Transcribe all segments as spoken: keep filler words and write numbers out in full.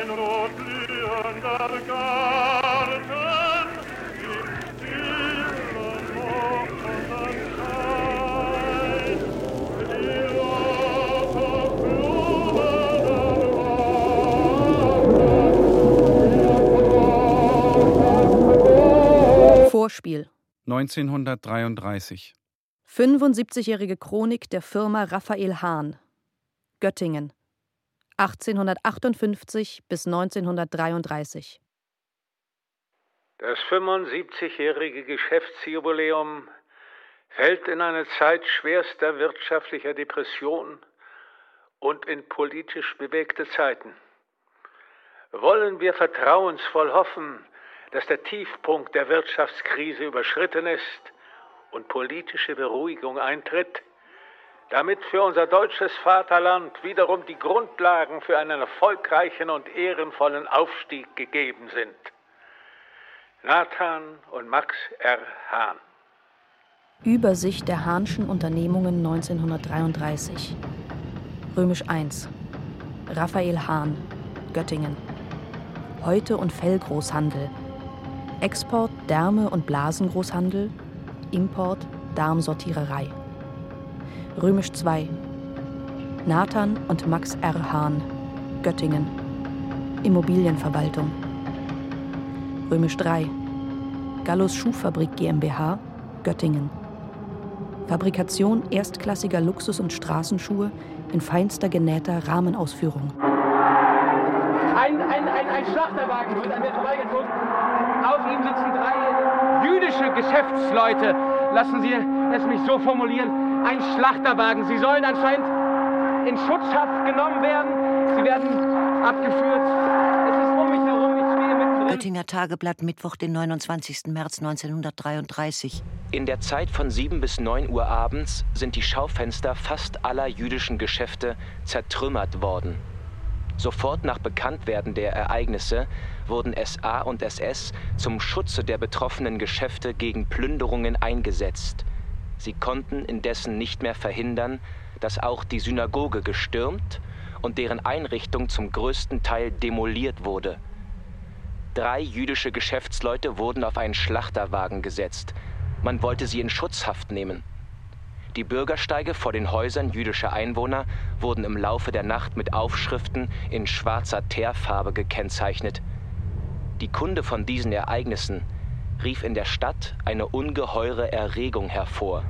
ein rot blühender Garten im stillen Morgenschein. Die rote Blume der Vorspiel. neunzehnhundertdreiunddreißig. fünfundsiebzigjährige Chronik der Firma Raphael Hahn. Göttingen. achtzehnhundertachtundfünfzig bis neunzehnhundertdreiunddreißig. Das fünfundsiebzigjährige Geschäftsjubiläum fällt in eine Zeit schwerster wirtschaftlicher Depression und in politisch bewegte Zeiten. Wollen wir vertrauensvoll hoffen, dass der Tiefpunkt der Wirtschaftskrise überschritten ist und politische Beruhigung eintritt, damit für unser deutsches Vaterland wiederum die Grundlagen für einen erfolgreichen und ehrenvollen Aufstieg gegeben sind. Nathan und Max R. Hahn. Übersicht der Hahnschen Unternehmungen neunzehnhundertdreiunddreißig. Römisch eins. Raphael Hahn, Göttingen. Häute- und Fellgroßhandel. Export Därme- und Blasengroßhandel. Import Darmsortiererei. Römisch zwei. Nathan und Max R. Hahn, Göttingen. Immobilienverwaltung. Römisch drei. Gallus Schuhfabrik GmbH, Göttingen. Fabrikation erstklassiger Luxus- und Straßenschuhe in feinster genähter Rahmenausführung. Ein, ein, ein, ein Schlachterwagen wird an mir vorbeigezogen. Auf ihm sitzen drei jüdische Geschäftsleute. Lassen Sie es mich so formulieren. Ein Schlachterwagen. Sie sollen anscheinend in Schutzhaft genommen werden. Sie werden abgeführt. Es ist um mich herum. Ich stehe mittendrin. Göttinger Tageblatt, Mittwoch, den neunundzwanzigsten März neunzehnhundertdreiunddreißig. In der Zeit von sieben bis neun Uhr abends sind die Schaufenster fast aller jüdischen Geschäfte zertrümmert worden. Sofort nach Bekanntwerden der Ereignisse wurden S A und S S zum Schutze der betroffenen Geschäfte gegen Plünderungen eingesetzt. Sie konnten indessen nicht mehr verhindern, dass auch die Synagoge gestürmt und deren Einrichtung zum größten Teil demoliert wurde. Drei jüdische Geschäftsleute wurden auf einen Schlachterwagen gesetzt. Man wollte sie in Schutzhaft nehmen. Die Bürgersteige vor den Häusern jüdischer Einwohner wurden im Laufe der Nacht mit Aufschriften in schwarzer Teerfarbe gekennzeichnet. Die Kunde von diesen Ereignissen rief in der Stadt eine ungeheure Erregung hervor.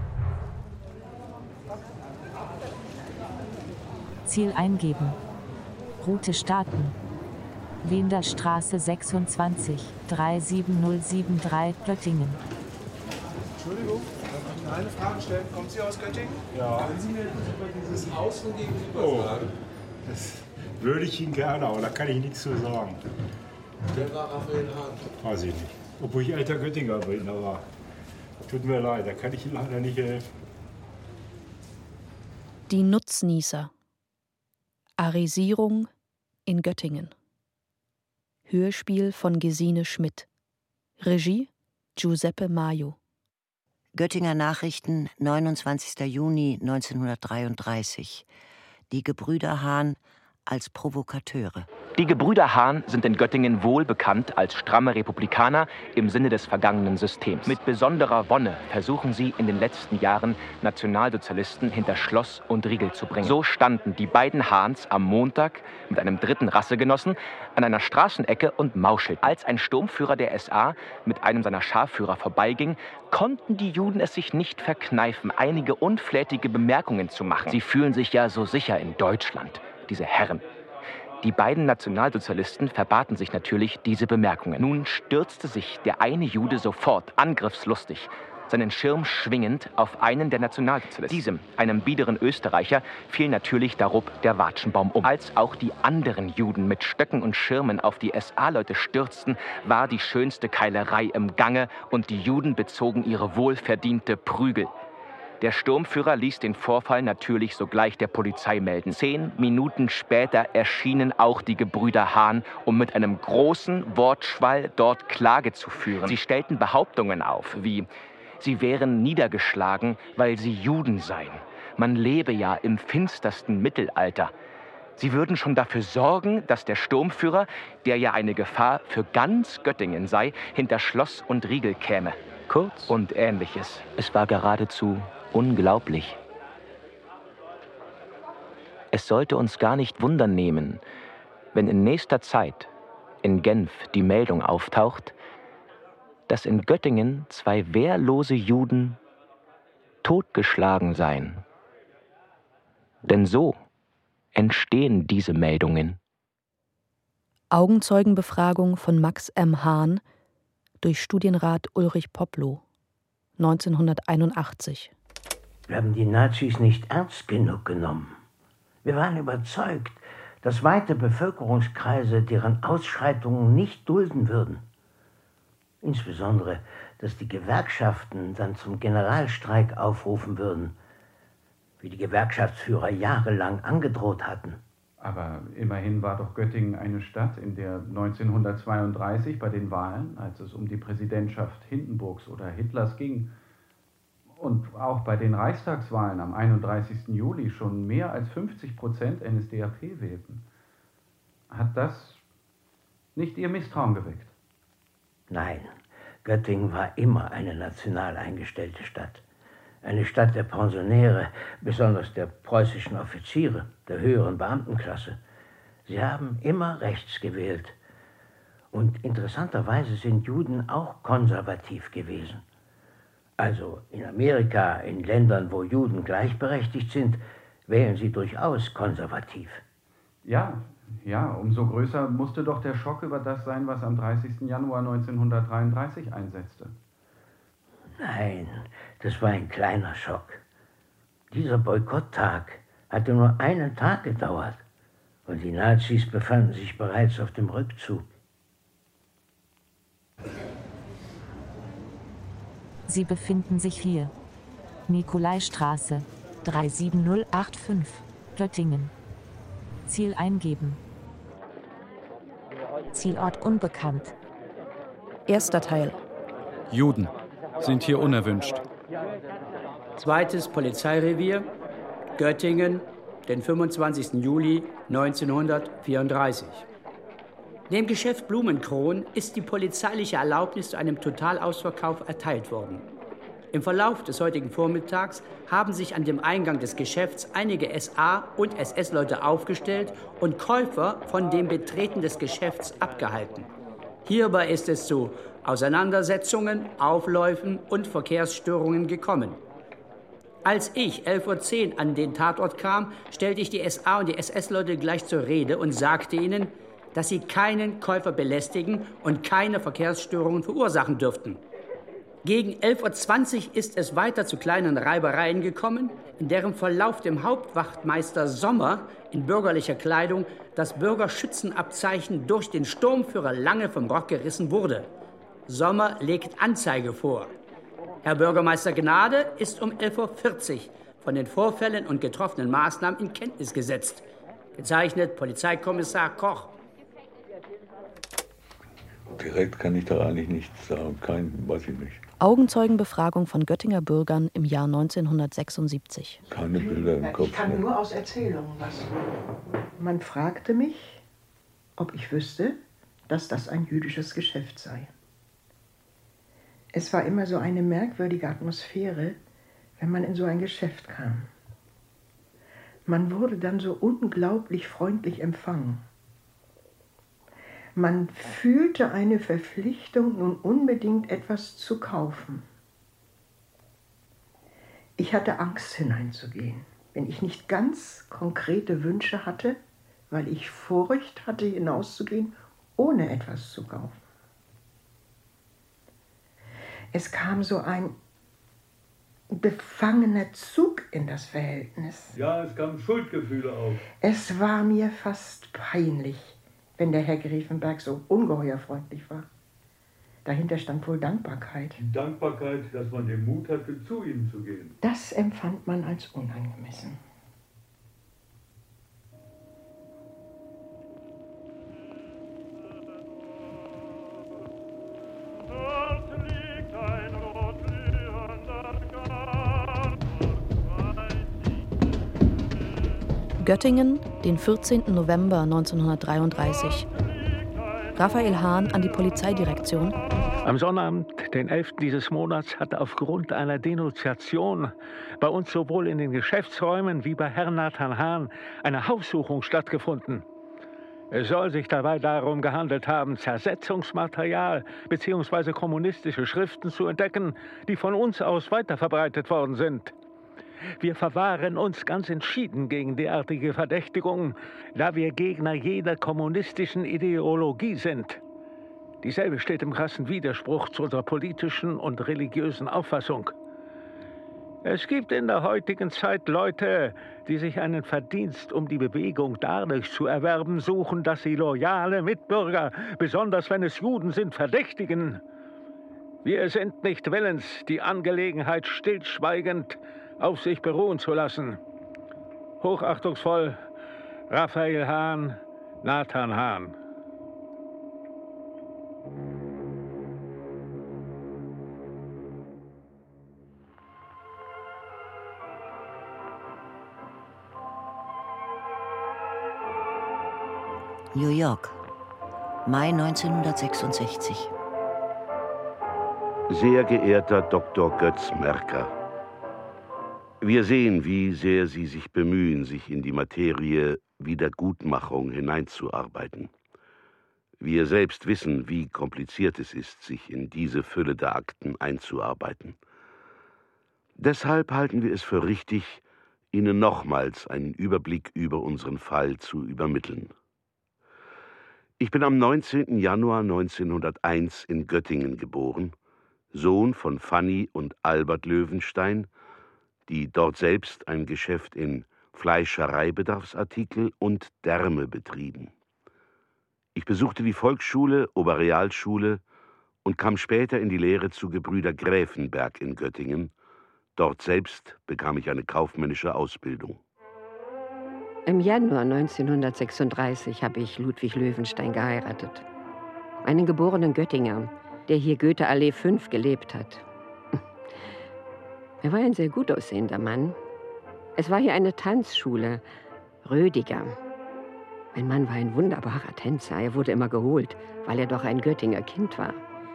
Ziel eingeben. Route starten. Wenderstraße sechsundzwanzig, drei sieben null sieben drei, Göttingen. Entschuldigung, darf ich Ihnen eine Frage stellen? Kommen Sie aus Göttingen? Ja. Können Sie mir über dieses Haus von gegenüber oh, sagen? Das würde ich Ihnen gerne, aber da kann ich nichts zu sagen. Wer war Raphael Hahn? Weiß ich nicht. Obwohl ich alter Göttinger bin, aber tut mir leid, da kann ich Ihnen leider nicht helfen. Die Nutznießer. Arisierung in Göttingen. Hörspiel von Gesine Schmidt. Regie Giuseppe Maio. Göttinger Nachrichten, neunundzwanzigsten Juni neunzehnhundertdreiunddreißig. Die Gebrüder Hahn als Provokateure. Die Gebrüder Hahn sind in Göttingen wohl bekannt als stramme Republikaner im Sinne des vergangenen Systems. Mit besonderer Wonne versuchen sie in den letzten Jahren, Nationalsozialisten hinter Schloss und Riegel zu bringen. So standen die beiden Hahns am Montag mit einem dritten Rassegenossen an einer Straßenecke und mauschelten. Als ein Sturmführer der S A mit einem seiner Scharführer vorbeiging, konnten die Juden es sich nicht verkneifen, einige unflätige Bemerkungen zu machen. Sie fühlen sich ja so sicher in Deutschland, diese Herren. Die beiden Nationalsozialisten verbaten sich natürlich diese Bemerkungen. Nun stürzte sich der eine Jude sofort, angriffslustig, seinen Schirm schwingend, auf einen der Nationalsozialisten. Diesem, einem biederen Österreicher, fiel natürlich darob der Watschenbaum um. Als auch die anderen Juden mit Stöcken und Schirmen auf die S A-Leute stürzten, war die schönste Keilerei im Gange und die Juden bezogen ihre wohlverdiente Prügel. Der Sturmführer ließ den Vorfall natürlich sogleich der Polizei melden. Zehn Minuten später erschienen auch die Gebrüder Hahn, um mit einem großen Wortschwall dort Klage zu führen. Sie stellten Behauptungen auf, wie: Sie wären niedergeschlagen, weil sie Juden seien. Man lebe ja im finstersten Mittelalter. Sie würden schon dafür sorgen, dass der Sturmführer, der ja eine Gefahr für ganz Göttingen sei, hinter Schloss und Riegel käme. Kurz und Ähnliches. Es war geradezu unglaublich. Es sollte uns gar nicht wundern nehmen, wenn in nächster Zeit in Genf die Meldung auftaucht, dass in Göttingen zwei wehrlose Juden totgeschlagen seien. Denn so entstehen diese Meldungen. Augenzeugenbefragung von Max M. Hahn durch Studienrat Ulrich Poplow, neunzehnhunderteinundachtzig. Wir haben die Nazis nicht ernst genug genommen. Wir waren überzeugt, dass weite Bevölkerungskreise deren Ausschreitungen nicht dulden würden. Insbesondere, dass die Gewerkschaften dann zum Generalstreik aufrufen würden, wie die Gewerkschaftsführer jahrelang angedroht hatten. Aber immerhin war doch Göttingen eine Stadt, in der neunzehnhundertzweiunddreißig bei den Wahlen, als es um die Präsidentschaft Hindenburgs oder Hitlers ging, und auch bei den Reichstagswahlen am einunddreißigsten Juli schon mehr als fünfzig Prozent N S D A P wählten. Hat das nicht Ihr Misstrauen geweckt? Nein, Göttingen war immer eine national eingestellte Stadt. Eine Stadt der Pensionäre, besonders der preußischen Offiziere, der höheren Beamtenklasse. Sie haben immer rechts gewählt. Und interessanterweise sind Juden auch konservativ gewesen. Also in Amerika, in Ländern, wo Juden gleichberechtigt sind, wählen sie durchaus konservativ. Ja, ja, umso größer musste doch der Schock über das sein, was am dreißigsten Januar neunzehnhundertdreiunddreißig einsetzte. Nein, das war ein kleiner Schock. Dieser Boykotttag hatte nur einen Tag gedauert und die Nazis befanden sich bereits auf dem Rückzug. Sie befinden sich hier. Nikolaistraße, drei sieben null acht fünf, Göttingen. Ziel eingeben. Zielort unbekannt. Erster Teil. Juden sind hier unerwünscht. Zweites Polizeirevier, Göttingen, den fünfundzwanzigsten Juli neunzehnhundertvierunddreißig. Dem Geschäft Blumenkron ist die polizeiliche Erlaubnis zu einem Totalausverkauf erteilt worden. Im Verlauf des heutigen Vormittags haben sich an dem Eingang des Geschäfts einige S A- und S S-Leute aufgestellt und Käufer von dem Betreten des Geschäfts abgehalten. Hierbei ist es zu Auseinandersetzungen, Aufläufen und Verkehrsstörungen gekommen. Als ich elf Uhr zehn an den Tatort kam, stellte ich die S A- und die S S-Leute gleich zur Rede und sagte ihnen, dass sie keinen Käufer belästigen und keine Verkehrsstörungen verursachen dürften. Gegen elf Uhr zwanzig ist es weiter zu kleinen Reibereien gekommen, in deren Verlauf dem Hauptwachtmeister Sommer in bürgerlicher Kleidung das Bürgerschützenabzeichen durch den Sturmführer Lange vom Rock gerissen wurde. Sommer legt Anzeige vor. Herr Bürgermeister Gnade ist um elf Uhr vierzig von den Vorfällen und getroffenen Maßnahmen in Kenntnis gesetzt. Gezeichnet Polizeikommissar Koch. Direkt kann ich da eigentlich nichts sagen, kein, weiß ich nicht. Augenzeugenbefragung von Göttinger Bürgern im Jahr neunzehnhundertsechsundsiebzig. Keine Bilder im Kopf. Ich kann nur aus Erzählungen was. Man fragte mich, ob ich wüsste, dass das ein jüdisches Geschäft sei. Es war immer so eine merkwürdige Atmosphäre, wenn man in so ein Geschäft kam. Man wurde dann so unglaublich freundlich empfangen. Man fühlte eine Verpflichtung, nun unbedingt etwas zu kaufen. Ich hatte Angst, hineinzugehen, wenn ich nicht ganz konkrete Wünsche hatte, weil ich Furcht hatte, hinauszugehen, ohne etwas zu kaufen. Es kam so ein befangener Zug in das Verhältnis. Ja, es kamen Schuldgefühle auf. Es war mir fast peinlich, wenn der Herr Griefenberg so ungeheuer freundlich war. Dahinter stand wohl Dankbarkeit. Die Dankbarkeit, dass man den Mut hatte, zu ihm zu gehen. Das empfand man als unangemessen. Göttingen, den vierzehnten November neunzehnhundertdreiunddreißig. Raphael Hahn an die Polizeidirektion. Am Sonnabend, den elften dieses Monats, hatte aufgrund einer Denunziation bei uns sowohl in den Geschäftsräumen wie bei Herrn Nathan Hahn eine Haussuchung stattgefunden. Es soll sich dabei darum gehandelt haben, Zersetzungsmaterial bzw. kommunistische Schriften zu entdecken, die von uns aus weiterverbreitet worden sind. Wir verwahren uns ganz entschieden gegen derartige Verdächtigungen, da wir Gegner jeder kommunistischen Ideologie sind. Dieselbe steht im krassen Widerspruch zu unserer politischen und religiösen Auffassung. Es gibt in der heutigen Zeit Leute, die sich einen Verdienst um die Bewegung dadurch zu erwerben suchen, dass sie loyale Mitbürger, besonders wenn es Juden sind, verdächtigen. Wir sind nicht willens, die Angelegenheit stillschweigend auf sich beruhen zu lassen. Hochachtungsvoll, Raphael Hahn, Nathan Hahn. New York, Mai neunzehnhundertsechsundsechzig. Sehr geehrter Doktor Götz Merker, wir sehen, wie sehr Sie sich bemühen, sich in die Materie Wiedergutmachung hineinzuarbeiten. Wir selbst wissen, wie kompliziert es ist, sich in diese Fülle der Akten einzuarbeiten. Deshalb halten wir es für richtig, Ihnen nochmals einen Überblick über unseren Fall zu übermitteln. Ich bin am neunzehnten Januar neunzehnhunderteins in Göttingen geboren, Sohn von Fanny und Albert Löwenstein, die dort selbst ein Geschäft in Fleischereibedarfsartikel und Därme betrieben. Ich besuchte die Volksschule, Oberrealschule und kam später in die Lehre zu Gebrüder Gräfenberg in Göttingen. Dort selbst bekam ich eine kaufmännische Ausbildung. Im Januar neunzehnhundertsechsunddreißig habe ich Ludwig Löwenstein geheiratet. Einen geborenen Göttinger, der hier Goethe-Allee fünf gelebt hat. Er war ein sehr gut aussehender Mann. Es war hier eine Tanzschule, Rödiger. Mein Mann war ein wunderbarer Tänzer. Er wurde immer geholt, weil er doch ein Göttinger Kind war.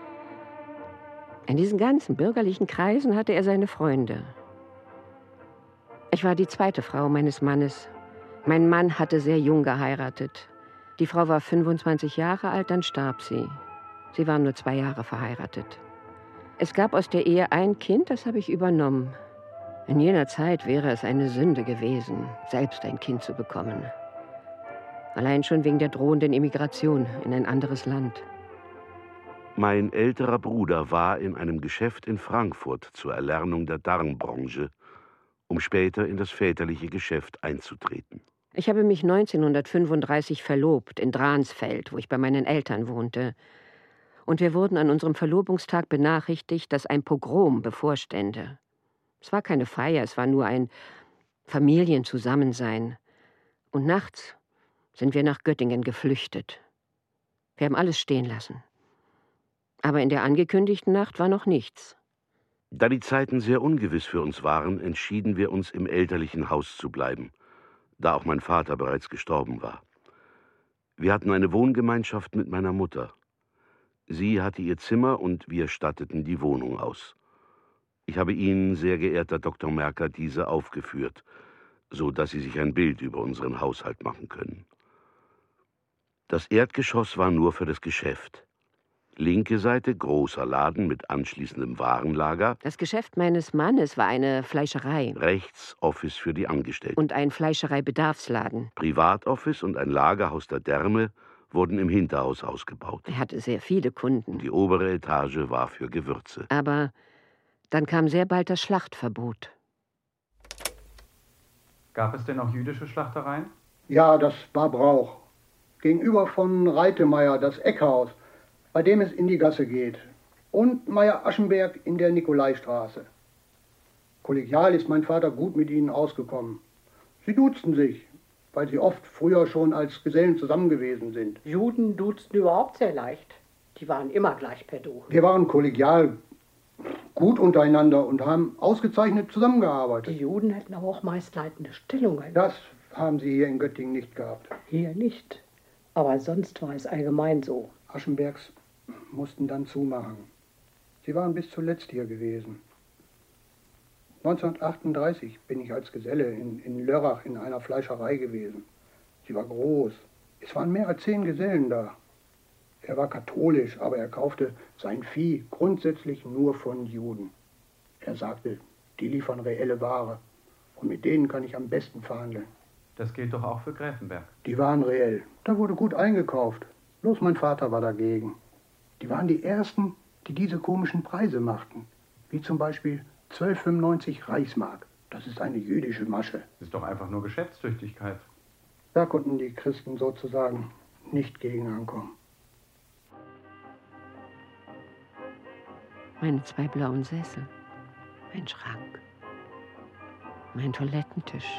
In diesen ganzen bürgerlichen Kreisen hatte er seine Freunde. Ich war die zweite Frau meines Mannes. Mein Mann hatte sehr jung geheiratet. Die Frau war fünfundzwanzig Jahre alt, dann starb sie. Sie waren nur zwei Jahre verheiratet. Es gab aus der Ehe ein Kind, das habe ich übernommen. In jener Zeit wäre es eine Sünde gewesen, selbst ein Kind zu bekommen. Allein schon wegen der drohenden Emigration in ein anderes Land. Mein älterer Bruder war in einem Geschäft in Frankfurt zur Erlernung der Darmbranche, um später in das väterliche Geschäft einzutreten. Ich habe mich neunzehnhundertfünfunddreißig verlobt in Dransfeld, wo ich bei meinen Eltern wohnte. Und wir wurden an unserem Verlobungstag benachrichtigt, dass ein Pogrom bevorstände. Es war keine Feier, es war nur ein Familienzusammensein. Und nachts sind wir nach Göttingen geflüchtet. Wir haben alles stehen lassen. Aber in der angekündigten Nacht war noch nichts. Da die Zeiten sehr ungewiss für uns waren, entschieden wir uns, im elterlichen Haus zu bleiben, da auch mein Vater bereits gestorben war. Wir hatten eine Wohngemeinschaft mit meiner Mutter. Sie hatte ihr Zimmer und wir statteten die Wohnung aus. Ich habe Ihnen, sehr geehrter Doktor Merker, diese aufgeführt, so dass Sie sich ein Bild über unseren Haushalt machen können. Das Erdgeschoss war nur für das Geschäft. Linke Seite großer Laden mit anschließendem Warenlager. Das Geschäft meines Mannes war eine Fleischerei. Rechts Office für die Angestellten. Und ein Fleischereibedarfsladen. Privatoffice und ein Lagerhaus der Därme wurden im Hinterhaus ausgebaut. Er hatte sehr viele Kunden. Die obere Etage war für Gewürze. Aber dann kam sehr bald das Schlachtverbot. Gab es denn auch jüdische Schlachtereien? Ja, das war Brauch. Gegenüber von Reitemeyer, das Eckhaus, bei dem es in die Gasse geht. Und Meyer-Aschenberg in der Nikolaistraße. Kollegial ist mein Vater gut mit ihnen ausgekommen. Sie duzten sich, weil sie oft früher schon als Gesellen zusammen gewesen sind. Juden duzten überhaupt sehr leicht. Die waren immer gleich per Du. Wir waren kollegial gut untereinander und haben ausgezeichnet zusammengearbeitet. Die Juden hätten aber auch meist leitende Stellungen. Das haben Sie hier in Göttingen nicht gehabt? Hier nicht. Aber sonst war es allgemein so. Aschenbergs mussten dann zumachen. Sie waren bis zuletzt hier gewesen. neunzehnhundertachtunddreißig bin ich als Geselle in, in Lörrach in einer Fleischerei gewesen. Sie war groß. Es waren mehr als zehn Gesellen da. Er war katholisch, aber er kaufte sein Vieh grundsätzlich nur von Juden. Er sagte, die liefern reelle Ware und mit denen kann ich am besten verhandeln. Das gilt doch auch für Gräfenberg. Die waren reell. Da wurde gut eingekauft. Bloß mein Vater war dagegen. Die waren die Ersten, die diese komischen Preise machten. Wie zum Beispiel zwölf Komma fünfundneunzig Reichsmark. Das ist eine jüdische Masche. Das ist doch einfach nur Geschäftstüchtigkeit. Da konnten die Christen sozusagen nicht gegen ankommen. Meine zwei blauen Sessel, mein Schrank, mein Toilettentisch.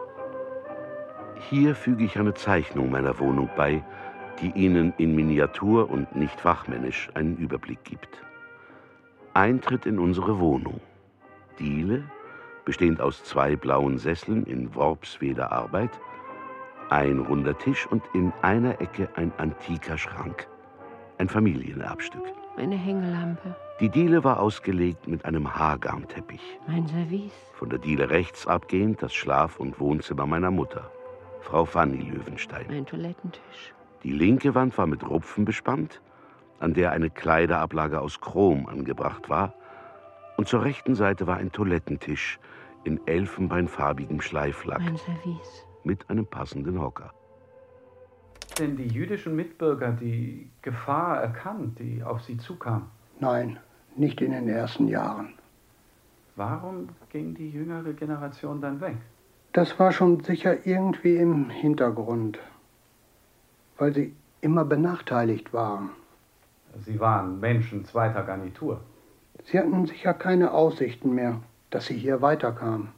Hier füge ich eine Zeichnung meiner Wohnung bei, die Ihnen in Miniatur und nicht fachmännisch einen Überblick gibt. Eintritt in unsere Wohnung. Diele, bestehend aus zwei blauen Sesseln in Worpsweder Arbeit, ein runder Tisch und in einer Ecke ein antiker Schrank. Ein Familienerbstück. Meine Hängelampe. Die Diele war ausgelegt mit einem Haargarnteppich. Mein Service. Von der Diele rechts abgehend das Schlaf- und Wohnzimmer meiner Mutter, Frau Fanny Löwenstein. Mein Toilettentisch. Die linke Wand war mit Rupfen bespannt, an der eine Kleiderablage aus Chrom angebracht war, und zur rechten Seite war ein Toilettentisch in elfenbeinfarbigem Schleiflack. Mein Service. Mit einem passenden Hocker. Denn die jüdischen Mitbürger die Gefahr erkannt, die auf sie zukam? Nein, nicht in den ersten Jahren. Warum ging die jüngere Generation dann weg? Das war schon sicher irgendwie im Hintergrund, weil sie immer benachteiligt waren. Sie waren Menschen zweiter Garnitur. Sie hatten sicher keine Aussichten mehr, dass sie hier weiterkamen.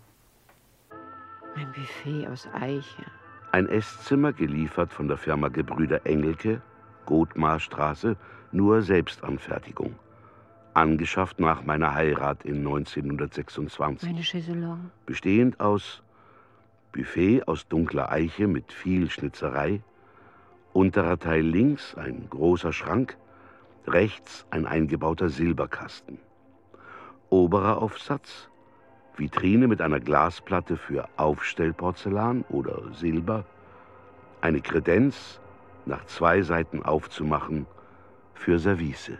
Mein Buffet aus Eiche. Ein Esszimmer, geliefert von der Firma Gebrüder Engelke, Gothmarstraße, nur Selbstanfertigung. Angeschafft nach meiner Heirat in neunzehnhundertsechsundzwanzig. Meine Chaiselong. Bestehend aus Buffet aus dunkler Eiche mit viel Schnitzerei, unterer Teil links ein großer Schrank, rechts ein eingebauter Silberkasten. Oberer Aufsatz, Vitrine mit einer Glasplatte für Aufstellporzellan oder Silber, eine Kredenz, nach zwei Seiten aufzumachen, für Service.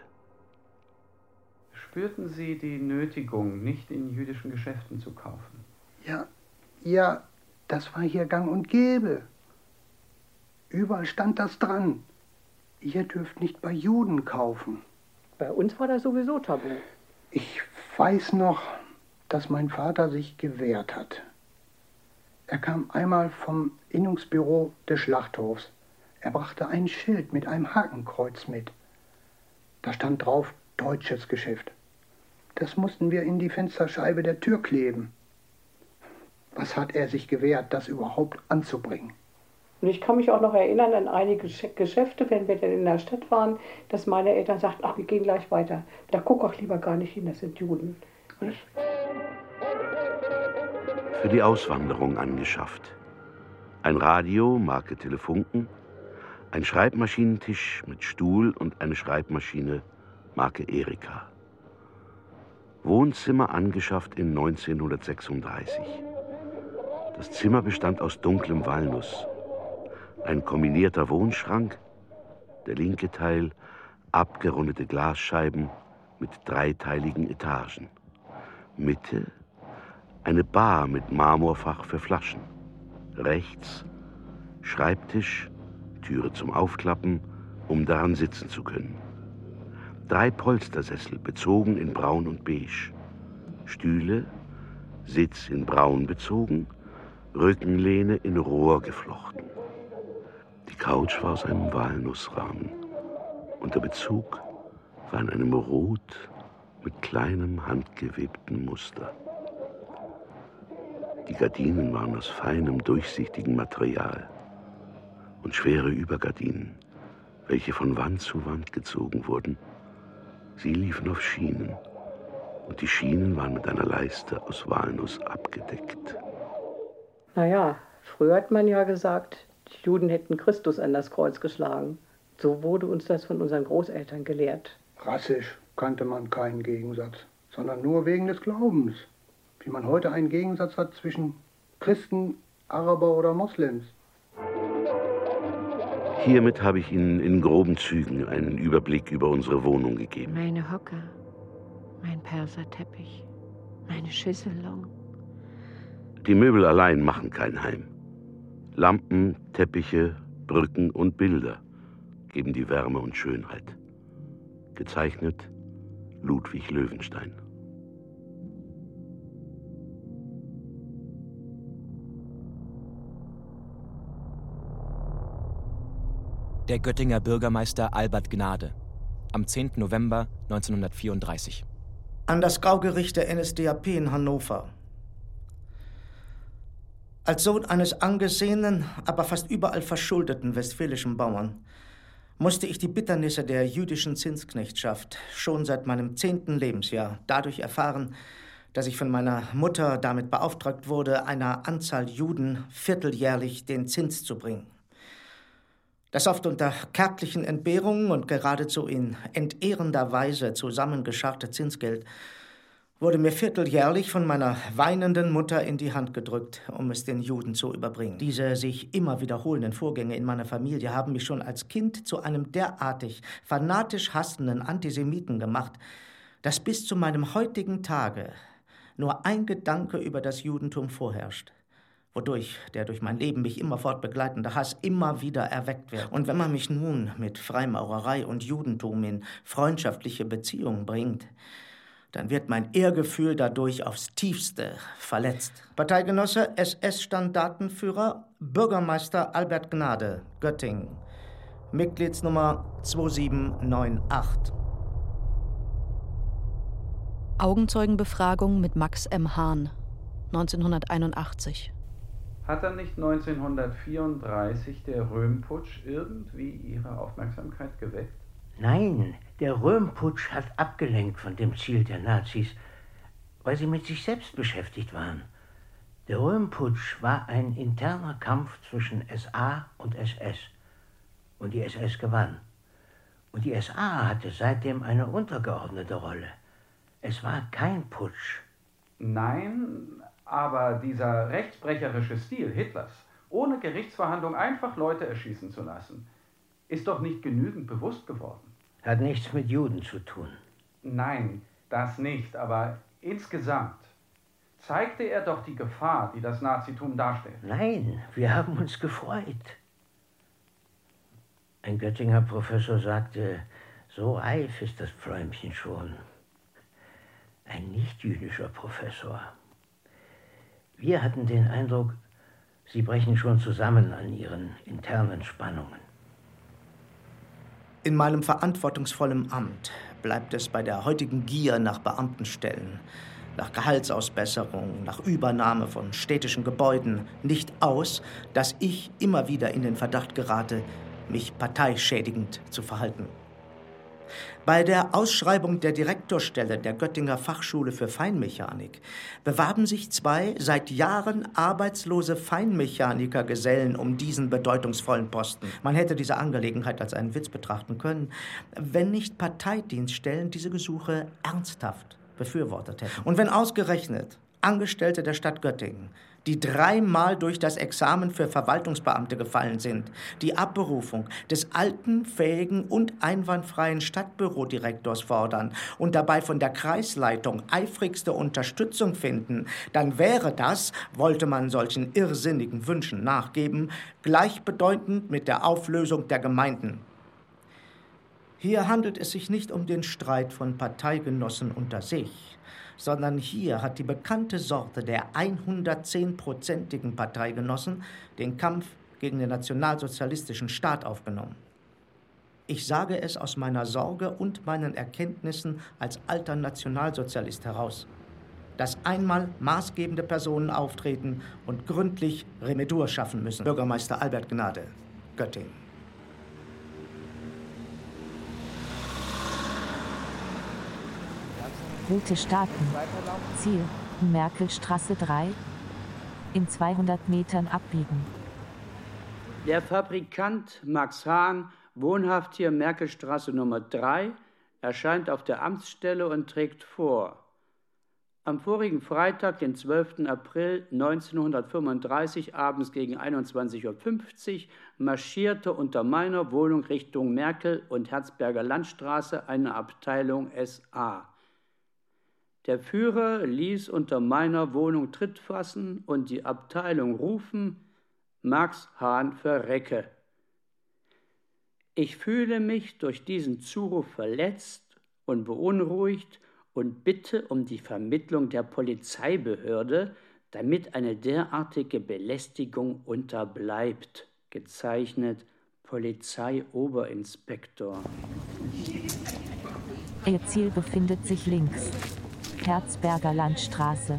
Spürten Sie die Nötigung, nicht in jüdischen Geschäften zu kaufen? Ja, ja, das war hier gang und gäbe. Überall stand das dran. Ihr dürft nicht bei Juden kaufen. Bei uns war das sowieso tabu. Ich weiß noch, dass mein Vater sich gewehrt hat. Er kam einmal vom Innungsbüro des Schlachthofs. Er brachte ein Schild mit einem Hakenkreuz mit. Da stand drauf, deutsches Geschäft. Das mussten wir in die Fensterscheibe der Tür kleben. Was hat er sich gewehrt, das überhaupt anzubringen? Und ich kann mich auch noch erinnern an einige Geschäfte, wenn wir dann in der Stadt waren, dass meine Eltern sagten, ach, wir gehen gleich weiter. Da guck auch lieber gar nicht hin, das sind Juden. Nicht? Für die Auswanderung angeschafft. Ein Radio, Marke Telefunken, ein Schreibmaschinentisch mit Stuhl und eine Schreibmaschine, Marke Erika. Wohnzimmer angeschafft in neunzehnhundertsechsunddreißig. Das Zimmer bestand aus dunklem Walnuss. Ein kombinierter Wohnschrank, der linke Teil abgerundete Glasscheiben mit dreiteiligen Etagen. Mitte eine Bar mit Marmorfach für Flaschen. Rechts Schreibtisch, Türe zum Aufklappen, um daran sitzen zu können. Drei Polstersessel, bezogen in Braun und Beige. Stühle, Sitz in Braun bezogen, Rückenlehne in Rohr geflochten. Die Couch war aus einem Walnussrahmen und der Bezug war in einem Rot mit kleinem handgewebten Muster. Die Gardinen waren aus feinem, durchsichtigem Material und schwere Übergardinen, welche von Wand zu Wand gezogen wurden. Sie liefen auf Schienen und die Schienen waren mit einer Leiste aus Walnuss abgedeckt. Naja, Früher hat man ja gesagt, die Juden hätten Christus an das Kreuz geschlagen. So wurde uns das von unseren Großeltern gelehrt. Rassisch kannte man keinen Gegensatz, sondern nur wegen des Glaubens. Wie man heute einen Gegensatz hat zwischen Christen, Araber oder Moslems. Hiermit habe ich Ihnen in groben Zügen einen Überblick über unsere Wohnung gegeben. Meine Hocker, mein Perserteppich, meine Schüsselung. Die Möbel allein machen kein Heim. Lampen, Teppiche, Brücken und Bilder geben die Wärme und Schönheit. Gezeichnet Ludwig Löwenstein. Der Göttinger Bürgermeister Albert Gnade, am zehnten November neunzehnhundertvierunddreißig. An das Gaugericht der N S D A P in Hannover. Als Sohn eines angesehenen, aber fast überall verschuldeten westfälischen Bauern musste ich die Bitternisse der jüdischen Zinsknechtschaft schon seit meinem zehnten Lebensjahr dadurch erfahren, dass ich von meiner Mutter damit beauftragt wurde, einer Anzahl Juden vierteljährlich den Zins zu bringen. Das oft unter kärglichen Entbehrungen und geradezu in entehrender Weise zusammengescharrte Zinsgeld wurde mir vierteljährlich von meiner weinenden Mutter in die Hand gedrückt, um es den Juden zu überbringen. Diese sich immer wiederholenden Vorgänge in meiner Familie haben mich schon als Kind zu einem derartig fanatisch hassenden Antisemiten gemacht, dass bis zu meinem heutigen Tage nur ein Gedanke über das Judentum vorherrscht, wodurch der durch mein Leben mich immerfort begleitende Hass immer wieder erweckt wird. Und wenn man mich nun mit Freimaurerei und Judentum in freundschaftliche Beziehungen bringt, dann wird mein Ehrgefühl dadurch aufs Tiefste verletzt. Parteigenosse S S-Standartenführer Bürgermeister Albert Gnade, Göttingen, Mitgliedsnummer zwei sieben neun acht. Augenzeugenbefragung mit Max M. Hahn, neunzehnhunderteinundachtzig. Hat dann nicht neunzehnhundertvierunddreißig der Röhm-Putsch irgendwie Ihre Aufmerksamkeit geweckt? Nein, der Röhm-Putsch hat abgelenkt von dem Ziel der Nazis, weil sie mit sich selbst beschäftigt waren. Der Röhm-Putsch war ein interner Kampf zwischen S A und S S. Und die S S gewann. Und die S A hatte seitdem eine untergeordnete Rolle. Es war kein Putsch. Nein, aber dieser rechtsbrecherische Stil Hitlers, ohne Gerichtsverhandlung einfach Leute erschießen zu lassen, ist doch nicht genügend bewusst geworden. Hat nichts mit Juden zu tun. Nein, das nicht, aber insgesamt zeigte er doch die Gefahr, die das Nazitum darstellt. Nein, wir haben uns gefreut. Ein Göttinger Professor sagte, so reif ist das Pfläumchen schon. Ein nicht-jüdischer Professor. Wir hatten den Eindruck, sie brechen schon zusammen an ihren internen Spannungen. In meinem verantwortungsvollen Amt bleibt es bei der heutigen Gier nach Beamtenstellen, nach Gehaltsausbesserung, nach Übernahme von städtischen Gebäuden nicht aus, dass ich immer wieder in den Verdacht gerate, mich parteischädigend zu verhalten. Bei der Ausschreibung der Direktorstelle der Göttinger Fachschule für Feinmechanik bewarben sich zwei seit Jahren arbeitslose Feinmechanikergesellen um diesen bedeutungsvollen Posten. Man hätte diese Angelegenheit als einen Witz betrachten können, wenn nicht Parteidienststellen diese Gesuche ernsthaft befürwortet hätten. Und wenn ausgerechnet Angestellte der Stadt Göttingen, die dreimal durch das Examen für Verwaltungsbeamte gefallen sind, die Abberufung des alten, fähigen und einwandfreien Stadtbürodirektors fordern und dabei von der Kreisleitung eifrigste Unterstützung finden, dann wäre das, wollte man solchen irrsinnigen Wünschen nachgeben, gleichbedeutend mit der Auflösung der Gemeinden. Hier handelt es sich nicht um den Streit von Parteigenossen unter sich, sondern hier hat die bekannte Sorte der hundertzehnprozentigen Parteigenossen den Kampf gegen den nationalsozialistischen Staat aufgenommen. Ich sage es aus meiner Sorge und meinen Erkenntnissen als alter Nationalsozialist heraus, dass einmal maßgebende Personen auftreten und gründlich Remedur schaffen müssen. Bürgermeister Albert Gnade, Göttingen. Route starten. Ziel, Merkelstraße drei. In zweihundert Metern abbiegen. Der Fabrikant Max Hahn, wohnhaft hier Merkelstraße Nummer drei, erscheint auf der Amtsstelle und trägt vor. Am vorigen Freitag, den zwölften April neunzehnhundertfünfunddreißig, abends gegen einundzwanzig Uhr fünfzig, marschierte unter meiner Wohnung Richtung Merkel- und Herzberger Landstraße eine Abteilung S A. Der Führer ließ unter meiner Wohnung Tritt fassen und die Abteilung rufen: Max Hahn verrecke. Ich fühle mich durch diesen Zuruf verletzt und beunruhigt und bitte um die Vermittlung der Polizeibehörde, damit eine derartige Belästigung unterbleibt. Gezeichnet Polizeioberinspektor. Ihr Ziel befindet sich links. Herzberger Landstraße.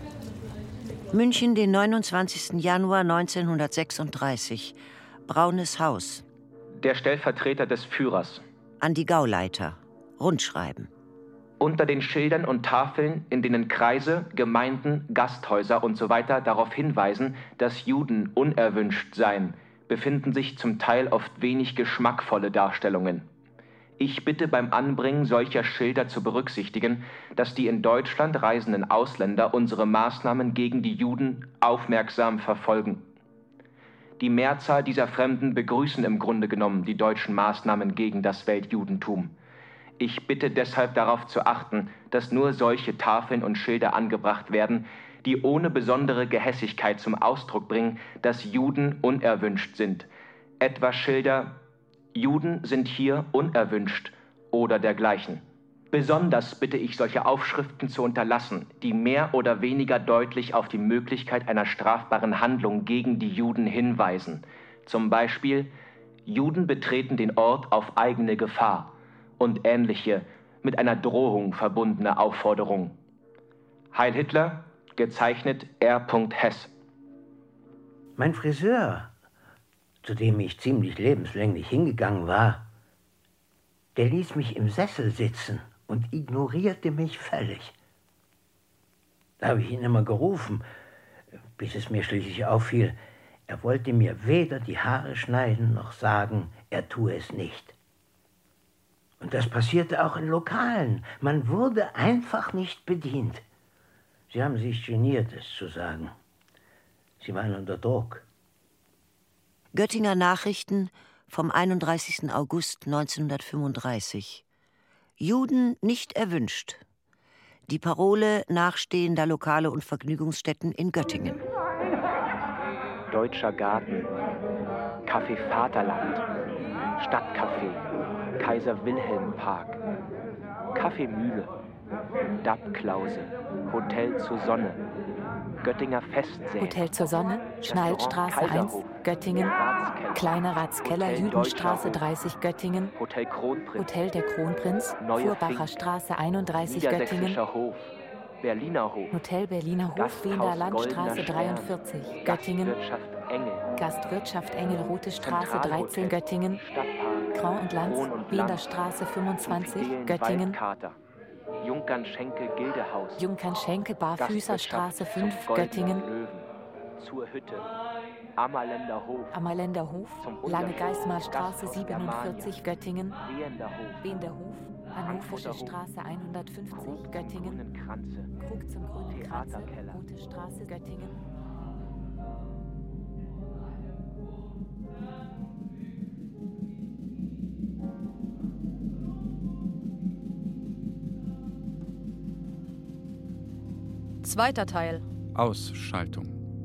München, den neunundzwanzigsten Januar neunzehnhundertsechsunddreißig. Braunes Haus. Der Stellvertreter des Führers. An die Gauleiter. Rundschreiben. Unter den Schildern und Tafeln, in denen Kreise, Gemeinden, Gasthäuser usw. darauf hinweisen, dass Juden unerwünscht seien, befinden sich zum Teil oft wenig geschmackvolle Darstellungen. Ich bitte beim Anbringen solcher Schilder zu berücksichtigen, dass die in Deutschland reisenden Ausländer unsere Maßnahmen gegen die Juden aufmerksam verfolgen. Die Mehrzahl dieser Fremden begrüßen im Grunde genommen die deutschen Maßnahmen gegen das Weltjudentum. Ich bitte deshalb darauf zu achten, dass nur solche Tafeln und Schilder angebracht werden, die ohne besondere Gehässigkeit zum Ausdruck bringen, dass Juden unerwünscht sind. Etwa Schilder: Juden sind hier unerwünscht oder dergleichen. Besonders bitte ich, solche Aufschriften zu unterlassen, die mehr oder weniger deutlich auf die Möglichkeit einer strafbaren Handlung gegen die Juden hinweisen. Zum Beispiel: Juden betreten den Ort auf eigene Gefahr und ähnliche mit einer Drohung verbundene Aufforderung. Heil Hitler, gezeichnet R. Hess. Mein Friseur, zu dem ich ziemlich lebenslänglich hingegangen war, der ließ mich im Sessel sitzen und ignorierte mich völlig. Da habe ich ihn immer gerufen, bis es mir schließlich auffiel, er wollte mir weder die Haare schneiden noch sagen, er tue es nicht. Und das passierte auch in Lokalen. Man wurde einfach nicht bedient. Sie haben sich geniert, es zu sagen. Sie waren unter Druck. Göttinger Nachrichten vom einunddreißigsten August neunzehnhundertfünfunddreißig. Juden nicht erwünscht. Die Parole nachstehender Lokale und Vergnügungsstätten in Göttingen. Deutscher Garten, Café Vaterland, Stadtcafé, Kaiser Wilhelm Park, Café Mühle, Dapp-Klause, Hotel zur Sonne, Göttinger Festsee, Hotel zur Sonne, Schneidstraße eins, Göttingen, Kleiner Ratskeller, Jüdenstraße dreißig, Göttingen, Hotel Kronprinz, Hotel der Kronprinz, Furbacher Straße einunddreißig, Göttingen, Hof, Berliner Hof, Hotel Berliner Hof, Wiener Landstraße dreiundvierzig, Göttingen, Gastwirtschaft Engel, Gastwirtschaft Engel, Rote Straße dreizehn, Göttingen, Grand und Lanz, Wiener Straße fünfundzwanzig, Göttingen, Junkern-Schenke Gildehaus, Junkern-Schenke Barfüßerstraße fünf, Göttingen, Löwen, zur Hütte, Ammerländer Hof, Ammerländer Hof, Lange Geismarstraße siebenundvierzig, Göttingen, Wehender Hof, Hannoversche Straße hundertfünfzig, Göttingen, Krug zum Grünen Kranze, Rote Straße, Göttingen. Zweiter Teil. Ausschaltung.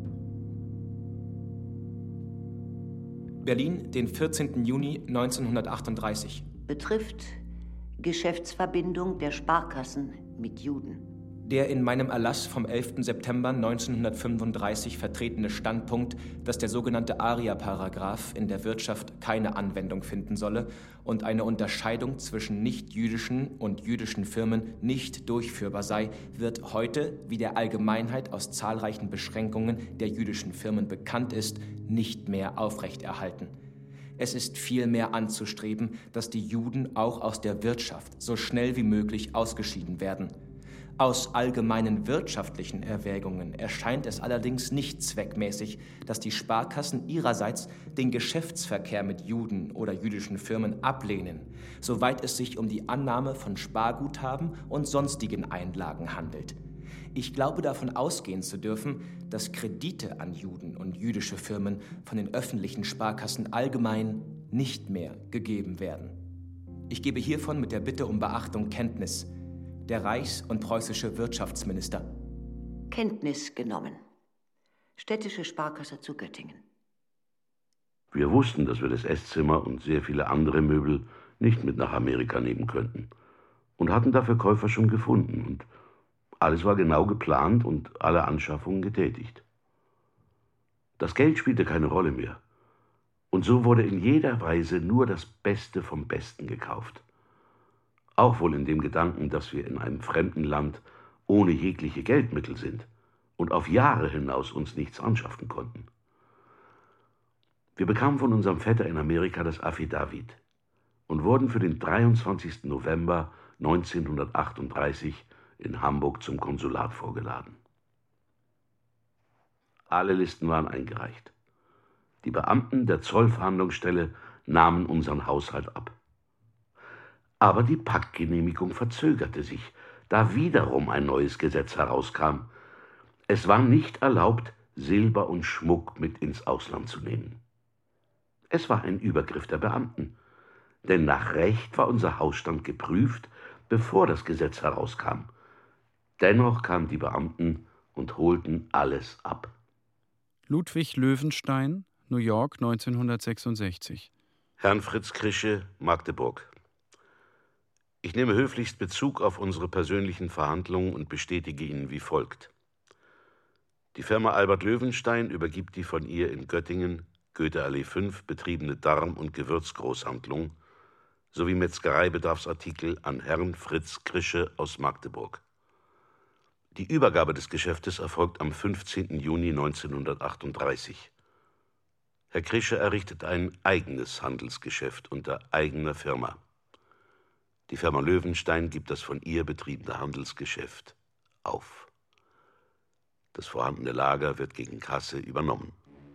Berlin, den vierzehnten Juni neunzehnhundertachtunddreißig. Betrifft Geschäftsverbindung der Sparkassen mit Juden. Der in meinem Erlass vom elften September neunzehnhundertfünfunddreißig vertretene Standpunkt, dass der sogenannte Aria-Paragraph in der Wirtschaft keine Anwendung finden solle und eine Unterscheidung zwischen nichtjüdischen und jüdischen Firmen nicht durchführbar sei, wird heute, wie der Allgemeinheit aus zahlreichen Beschränkungen der jüdischen Firmen bekannt ist, nicht mehr aufrechterhalten. Es ist vielmehr anzustreben, dass die Juden auch aus der Wirtschaft so schnell wie möglich ausgeschieden werden. Aus allgemeinen wirtschaftlichen Erwägungen erscheint es allerdings nicht zweckmäßig, dass die Sparkassen ihrerseits den Geschäftsverkehr mit Juden oder jüdischen Firmen ablehnen, soweit es sich um die Annahme von Sparguthaben und sonstigen Einlagen handelt. Ich glaube, davon ausgehen zu dürfen, dass Kredite an Juden und jüdische Firmen von den öffentlichen Sparkassen allgemein nicht mehr gegeben werden. Ich gebe hiervon mit der Bitte um Beachtung Kenntnis. Der Reichs- und preußische Wirtschaftsminister. Kenntnis genommen. Städtische Sparkasse zu Göttingen. Wir wussten, dass wir das Esszimmer und sehr viele andere Möbel nicht mit nach Amerika nehmen könnten und hatten dafür Käufer schon gefunden und alles war genau geplant und alle Anschaffungen getätigt. Das Geld spielte keine Rolle mehr und so wurde in jeder Weise nur das Beste vom Besten gekauft. Auch wohl in dem Gedanken, dass wir in einem fremden Land ohne jegliche Geldmittel sind und auf Jahre hinaus uns nichts anschaffen konnten. Wir bekamen von unserem Vetter in Amerika das Affidavit und wurden für den dreiundzwanzigsten November neunzehnhundertachtunddreißig in Hamburg zum Konsulat vorgeladen. Alle Listen waren eingereicht. Die Beamten der Zollverhandlungsstelle nahmen unseren Haushalt ab. Aber die Packgenehmigung verzögerte sich, da wiederum ein neues Gesetz herauskam. Es war nicht erlaubt, Silber und Schmuck mit ins Ausland zu nehmen. Es war ein Übergriff der Beamten, denn nach Recht war unser Hausstand geprüft, bevor das Gesetz herauskam. Dennoch kamen die Beamten und holten alles ab. Ludwig Löwenstein, New York, neunzehnhundertsechsundsechzig. Herrn Fritz Krische, Magdeburg. Ich nehme höflichst Bezug auf unsere persönlichen Verhandlungen und bestätige Ihnen wie folgt. Die Firma Albert Löwenstein übergibt die von ihr in Göttingen, Goetheallee fünf, betriebene Darm- und Gewürzgroßhandlung sowie Metzgereibedarfsartikel an Herrn Fritz Krische aus Magdeburg. Die Übergabe des Geschäftes erfolgt am fünfzehnten Juni neunzehnhundertachtunddreißig. Herr Krische errichtet ein eigenes Handelsgeschäft unter eigener Firma. Die Firma Löwenstein gibt das von ihr betriebene Handelsgeschäft auf. Das vorhandene Lager wird gegen Kasse übernommen.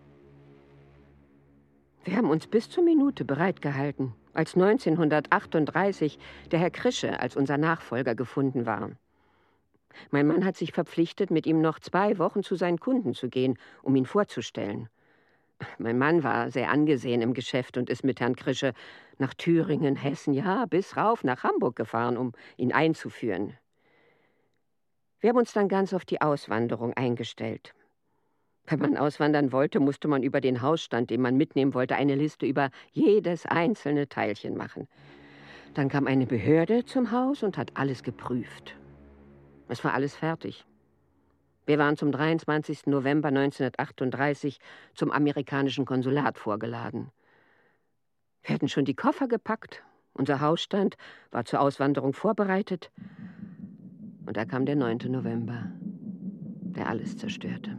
Wir haben uns bis zur Minute bereit gehalten, als neunzehnhundertachtunddreißig der Herr Krische als unser Nachfolger gefunden war. Mein Mann hat sich verpflichtet, mit ihm noch zwei Wochen zu seinen Kunden zu gehen, um ihn vorzustellen. Mein Mann war sehr angesehen im Geschäft und ist mit Herrn Krische nach Thüringen, Hessen, ja, bis rauf nach Hamburg gefahren, um ihn einzuführen. Wir haben uns dann ganz auf die Auswanderung eingestellt. Wenn man auswandern wollte, musste man über den Hausstand, den man mitnehmen wollte, eine Liste über jedes einzelne Teilchen machen. Dann kam eine Behörde zum Haus und hat alles geprüft. Es war alles fertig. Wir waren zum dreiundzwanzigsten November neunzehnhundertachtunddreißig zum amerikanischen Konsulat vorgeladen. Wir hatten schon die Koffer gepackt. Unser Hausstand war zur Auswanderung vorbereitet. Und da kam der neunte November, der alles zerstörte.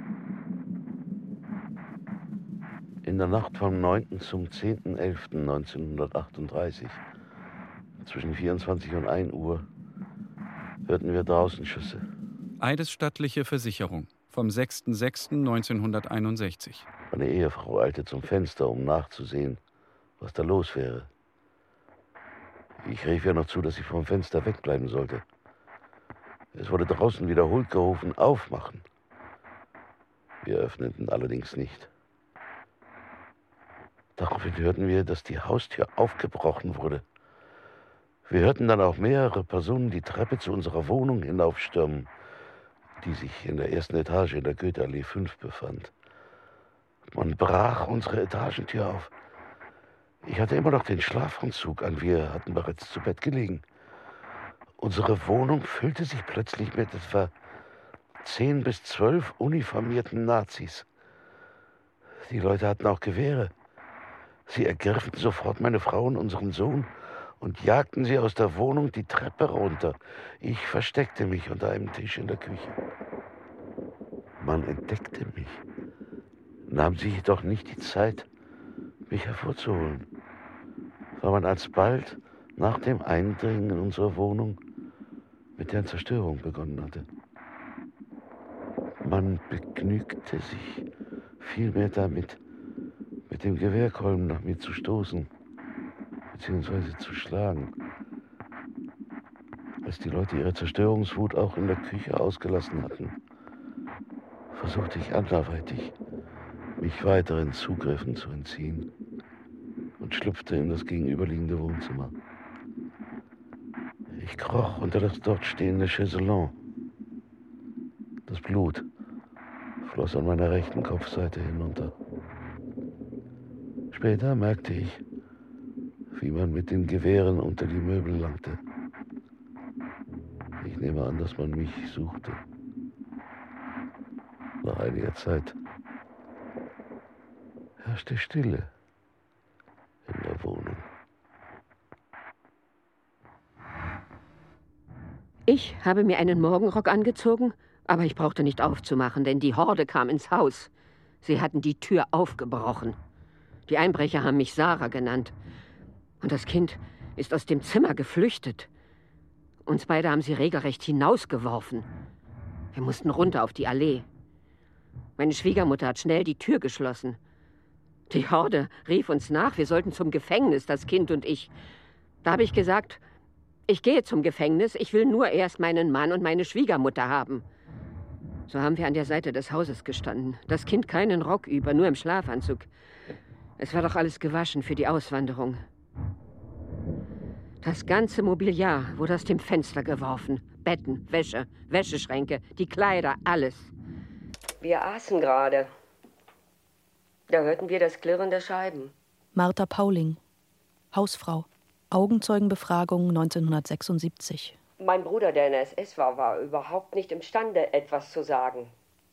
In der Nacht vom neunten zum zehnten elften neunzehnhundertachtunddreißig, zwischen vierundzwanzig und ein Uhr, hörten wir draußen Schüsse. Eidesstattliche Versicherung vom sechsten sechsten neunzehnhunderteinundsechzig. Meine Ehefrau eilte zum Fenster, um nachzusehen, was da los wäre. Ich rief ihr noch zu, dass sie vom Fenster wegbleiben sollte. Es wurde draußen wiederholt gerufen, aufmachen. Wir öffneten allerdings nicht. Daraufhin hörten wir, dass die Haustür aufgebrochen wurde. Wir hörten dann auch mehrere Personen die Treppe zu unserer Wohnung hinaufstürmen, die sich in der ersten Etage in der Goetheallee fünf befand. Man brach unsere Etagentür auf. Ich hatte immer noch den Schlafanzug an, wir hatten bereits zu Bett gelegen. Unsere Wohnung füllte sich plötzlich mit etwa zehn bis zwölf uniformierten Nazis. Die Leute hatten auch Gewehre. Sie ergriffen sofort meine Frau und unseren Sohn und jagten sie aus der Wohnung die Treppe runter. Ich versteckte mich unter einem Tisch in der Küche. Man entdeckte mich, nahm sich jedoch nicht die Zeit, mich hervorzuholen, weil man alsbald nach dem Eindringen in unsere Wohnung mit deren Zerstörung begonnen hatte. Man begnügte sich vielmehr damit, mit dem Gewehrkolben nach mir zu stoßen, beziehungsweise zu schlagen. Als die Leute ihre Zerstörungswut auch in der Küche ausgelassen hatten, versuchte ich anderweitig, mich weiteren Zugriffen zu entziehen und schlüpfte in das gegenüberliegende Wohnzimmer. Ich kroch unter das dort stehende Chaiselon. Das Blut floss an meiner rechten Kopfseite hinunter. Später merkte ich, wie man mit den Gewehren unter die Möbel langte. Ich nehme an, dass man mich suchte. Nach einiger Zeit herrschte Stille in der Wohnung. Ich habe mir einen Morgenrock angezogen, aber ich brauchte nicht aufzumachen, denn die Horde kam ins Haus. Sie hatten die Tür aufgebrochen. Die Einbrecher haben mich Sarah genannt. Und das Kind ist aus dem Zimmer geflüchtet. Uns beide haben sie regelrecht hinausgeworfen. Wir mussten runter auf die Allee. Meine Schwiegermutter hat schnell die Tür geschlossen. Die Horde rief uns nach, wir sollten zum Gefängnis, das Kind und ich. Da habe ich gesagt, ich gehe zum Gefängnis, ich will nur erst meinen Mann und meine Schwiegermutter haben. So haben wir an der Seite des Hauses gestanden. Das Kind keinen Rock über, nur im Schlafanzug. Es war doch alles gewaschen für die Auswanderung. Das ganze Mobiliar wurde aus dem Fenster geworfen. Betten, Wäsche, Wäscheschränke, die Kleider, alles. Wir aßen gerade. Da hörten wir das Klirren der Scheiben. Martha Pauling, Hausfrau, Augenzeugenbefragung neunzehnhundertsechsundsiebzig. Mein Bruder, der in der S S war, war überhaupt nicht imstande, etwas zu sagen.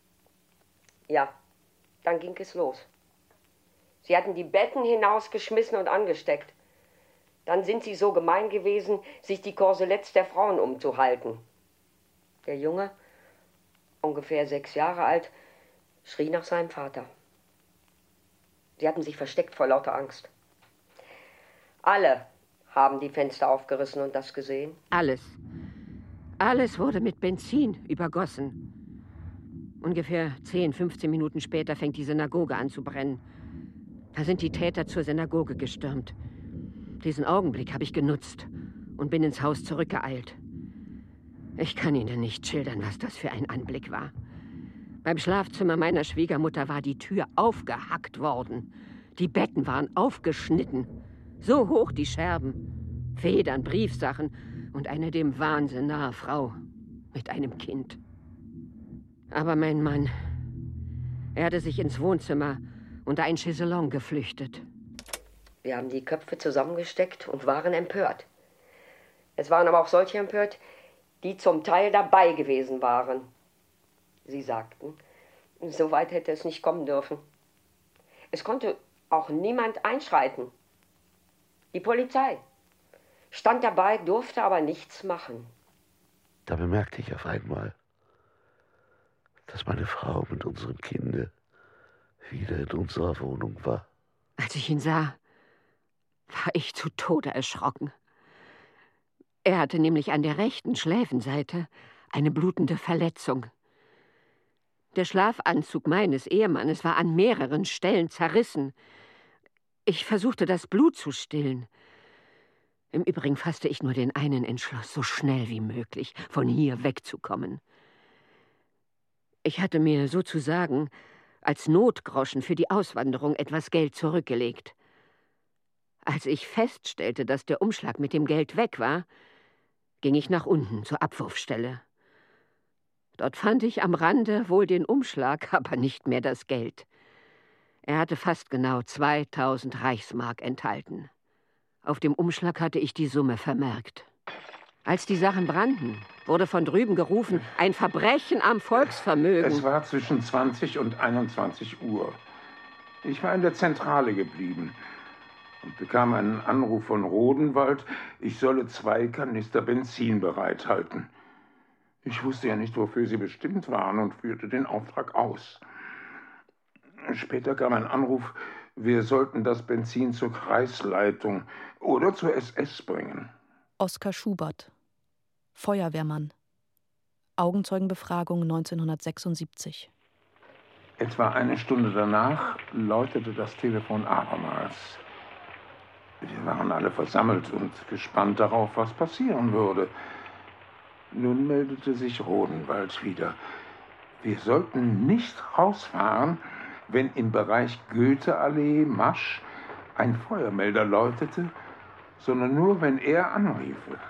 Ja, dann ging es los. Sie hatten die Betten hinausgeschmissen und angesteckt. Dann sind sie so gemein gewesen, sich die Korseletts der Frauen umzuhalten. Der Junge, ungefähr sechs Jahre alt, schrie nach seinem Vater. Sie hatten sich versteckt vor lauter Angst. Alle haben die Fenster aufgerissen und das gesehen. Alles. Alles wurde mit Benzin übergossen. Ungefähr zehn, fünfzehn Minuten später fängt die Synagoge an zu brennen. Da sind die Täter zur Synagoge gestürmt. Diesen Augenblick habe ich genutzt und bin ins Haus zurückgeeilt. Ich kann Ihnen nicht schildern, was das für ein Anblick war. Beim Schlafzimmer meiner Schwiegermutter war die Tür aufgehackt worden. Die Betten waren aufgeschnitten. So hoch die Scherben. Federn, Briefsachen und eine dem Wahnsinn nahe Frau mit einem Kind. Aber mein Mann, er hatte sich ins Wohnzimmer unter ein Chaiselon geflüchtet. Wir haben die Köpfe zusammengesteckt und waren empört. Es waren aber auch solche empört, die zum Teil dabei gewesen waren. Sie sagten, so weit hätte es nicht kommen dürfen. Es konnte auch niemand einschreiten. Die Polizei stand dabei, durfte aber nichts machen. Da bemerkte ich auf einmal, dass meine Frau mit unserem Kinde wieder in unserer Wohnung war. Als ich ihn sah, war ich zu Tode erschrocken. Er hatte nämlich an der rechten Schläfenseite eine blutende Verletzung. Der Schlafanzug meines Ehemannes war an mehreren Stellen zerrissen. Ich versuchte, das Blut zu stillen. Im Übrigen fasste ich nur den einen Entschluss, so schnell wie möglich von hier wegzukommen. Ich hatte mir sozusagen als Notgroschen für die Auswanderung etwas Geld zurückgelegt. Als ich feststellte, dass der Umschlag mit dem Geld weg war, ging ich nach unten zur Abwurfstelle. Dort fand ich am Rande wohl den Umschlag, aber nicht mehr das Geld. Er hatte fast genau zweitausend Reichsmark enthalten. Auf dem Umschlag hatte ich die Summe vermerkt. Als die Sachen brannten, wurde von drüben gerufen, ein Verbrechen am Volksvermögen. Es war zwischen zwanzig und einundzwanzig Uhr. Ich war in der Zentrale geblieben und bekam einen Anruf von Rodenwald, ich solle zwei Kanister Benzin bereithalten. Ich wusste ja nicht, wofür sie bestimmt waren und führte den Auftrag aus. Später kam ein Anruf, wir sollten das Benzin zur Kreisleitung oder zur S S bringen. Oskar Schubert, Feuerwehrmann, Augenzeugenbefragung neunzehnhundertsechsundsiebzig. Etwa eine Stunde danach läutete das Telefon abermals. Wir waren alle versammelt und gespannt darauf, was passieren würde. Nun meldete sich Rodenwald wieder. Wir sollten nicht rausfahren, wenn im Bereich Goetheallee, Masch, ein Feuermelder läutete, sondern nur, wenn er anriefe.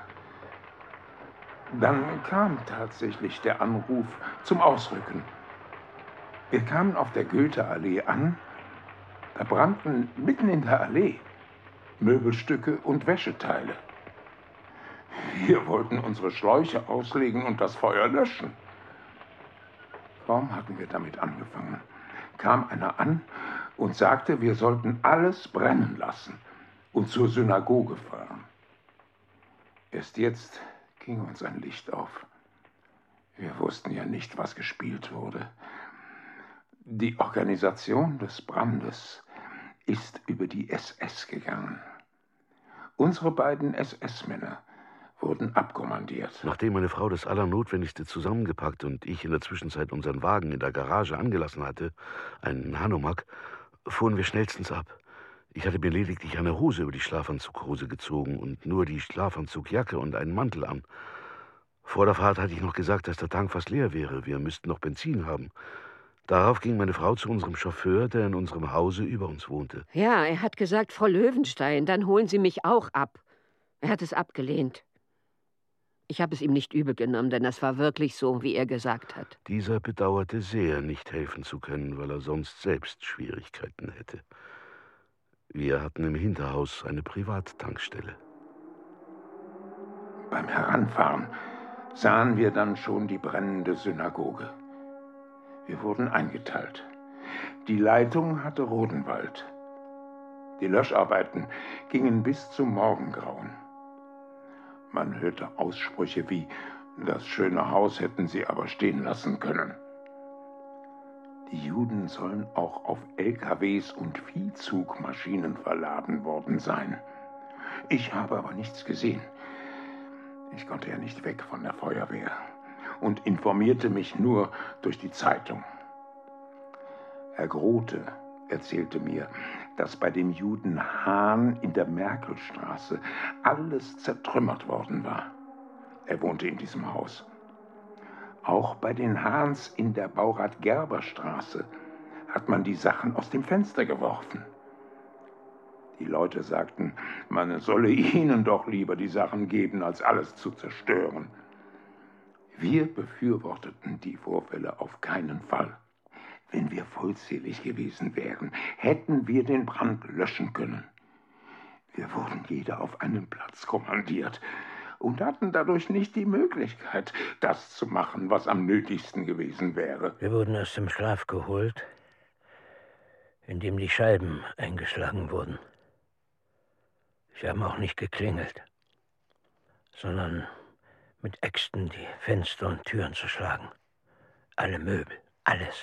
Dann kam tatsächlich der Anruf zum Ausrücken. Wir kamen auf der Goetheallee an. Da brannten mitten in der Allee Möbelstücke und Wäscheteile. Wir wollten unsere Schläuche auslegen und das Feuer löschen. Kaum hatten wir damit angefangen, kam einer an und sagte, wir sollten alles brennen lassen und zur Synagoge fahren. Erst jetzt ging uns ein Licht auf. Wir wussten ja nicht, was gespielt wurde. Die Organisation des Brandes ist über die S S gegangen. Unsere beiden S S-Männer wurden abkommandiert. Nachdem meine Frau das Allernotwendigste zusammengepackt und ich in der Zwischenzeit unseren Wagen in der Garage angelassen hatte, einen Hanomag, fuhren wir schnellstens ab. Ich hatte mir lediglich eine Hose über die Schlafanzughose gezogen und nur die Schlafanzugjacke und einen Mantel an. Vor der Fahrt hatte ich noch gesagt, dass der Tank fast leer wäre. Wir müssten noch Benzin haben. Darauf ging meine Frau zu unserem Chauffeur, der in unserem Hause über uns wohnte. Ja, er hat gesagt, Frau Löwenstein, dann holen Sie mich auch ab. Er hat es abgelehnt. Ich habe es ihm nicht übel genommen, denn das war wirklich so, wie er gesagt hat. Dieser bedauerte sehr, nicht helfen zu können, weil er sonst selbst Schwierigkeiten hätte. Wir hatten im Hinterhaus eine Privattankstelle. Beim Heranfahren sahen wir dann schon die brennende Synagoge. Wir wurden eingeteilt. Die Leitung hatte Rodenwald. Die Löscharbeiten gingen bis zum Morgengrauen. Man hörte Aussprüche wie, das schöne Haus hätten sie aber stehen lassen können. Die Juden sollen auch auf L K Ws und Viehzugmaschinen verladen worden sein. Ich habe aber nichts gesehen. Ich konnte ja nicht weg von der Feuerwehr und informierte mich nur durch die Zeitung. Herr Grote erzählte mir, dass bei dem Juden Hahn in der Merkelstraße alles zertrümmert worden war. Er wohnte in diesem Haus. Auch bei den Hahns in der Baurat-Gerber-Straße hat man die Sachen aus dem Fenster geworfen. Die Leute sagten, man solle ihnen doch lieber die Sachen geben, als alles zu zerstören. Wir befürworteten die Vorfälle auf keinen Fall. Wenn wir vollzählig gewesen wären, hätten wir den Brand löschen können. Wir wurden jeder auf einen Platz kommandiert und hatten dadurch nicht die Möglichkeit, das zu machen, was am nötigsten gewesen wäre. Wir wurden aus dem Schlaf geholt, in dem die Scheiben eingeschlagen wurden. Sie haben auch nicht geklingelt, sondern mit Äxten die Fenster und Türen zu schlagen. Alle Möbel, alles.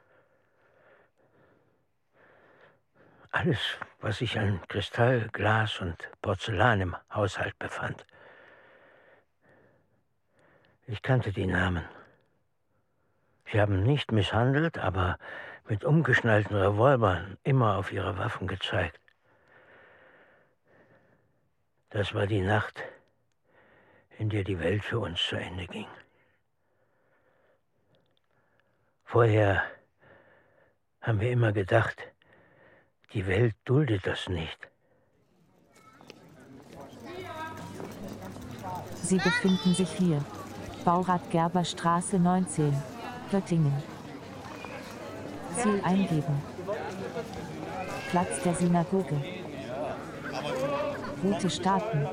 Alles, was sich an Kristall, Glas und Porzellan im Haushalt befand. Ich kannte die Namen. Sie haben nicht misshandelt, aber mit umgeschnallten Revolvern immer auf ihre Waffen gezeigt. Das war die Nacht, in der die Welt für uns zu Ende ging. Vorher haben wir immer gedacht, die Welt duldet das nicht. Sie befinden sich hier. Baurat-Gerber-Straße neunzehn, Göttingen. Ziel eingeben. Platz der Synagoge. Route starten.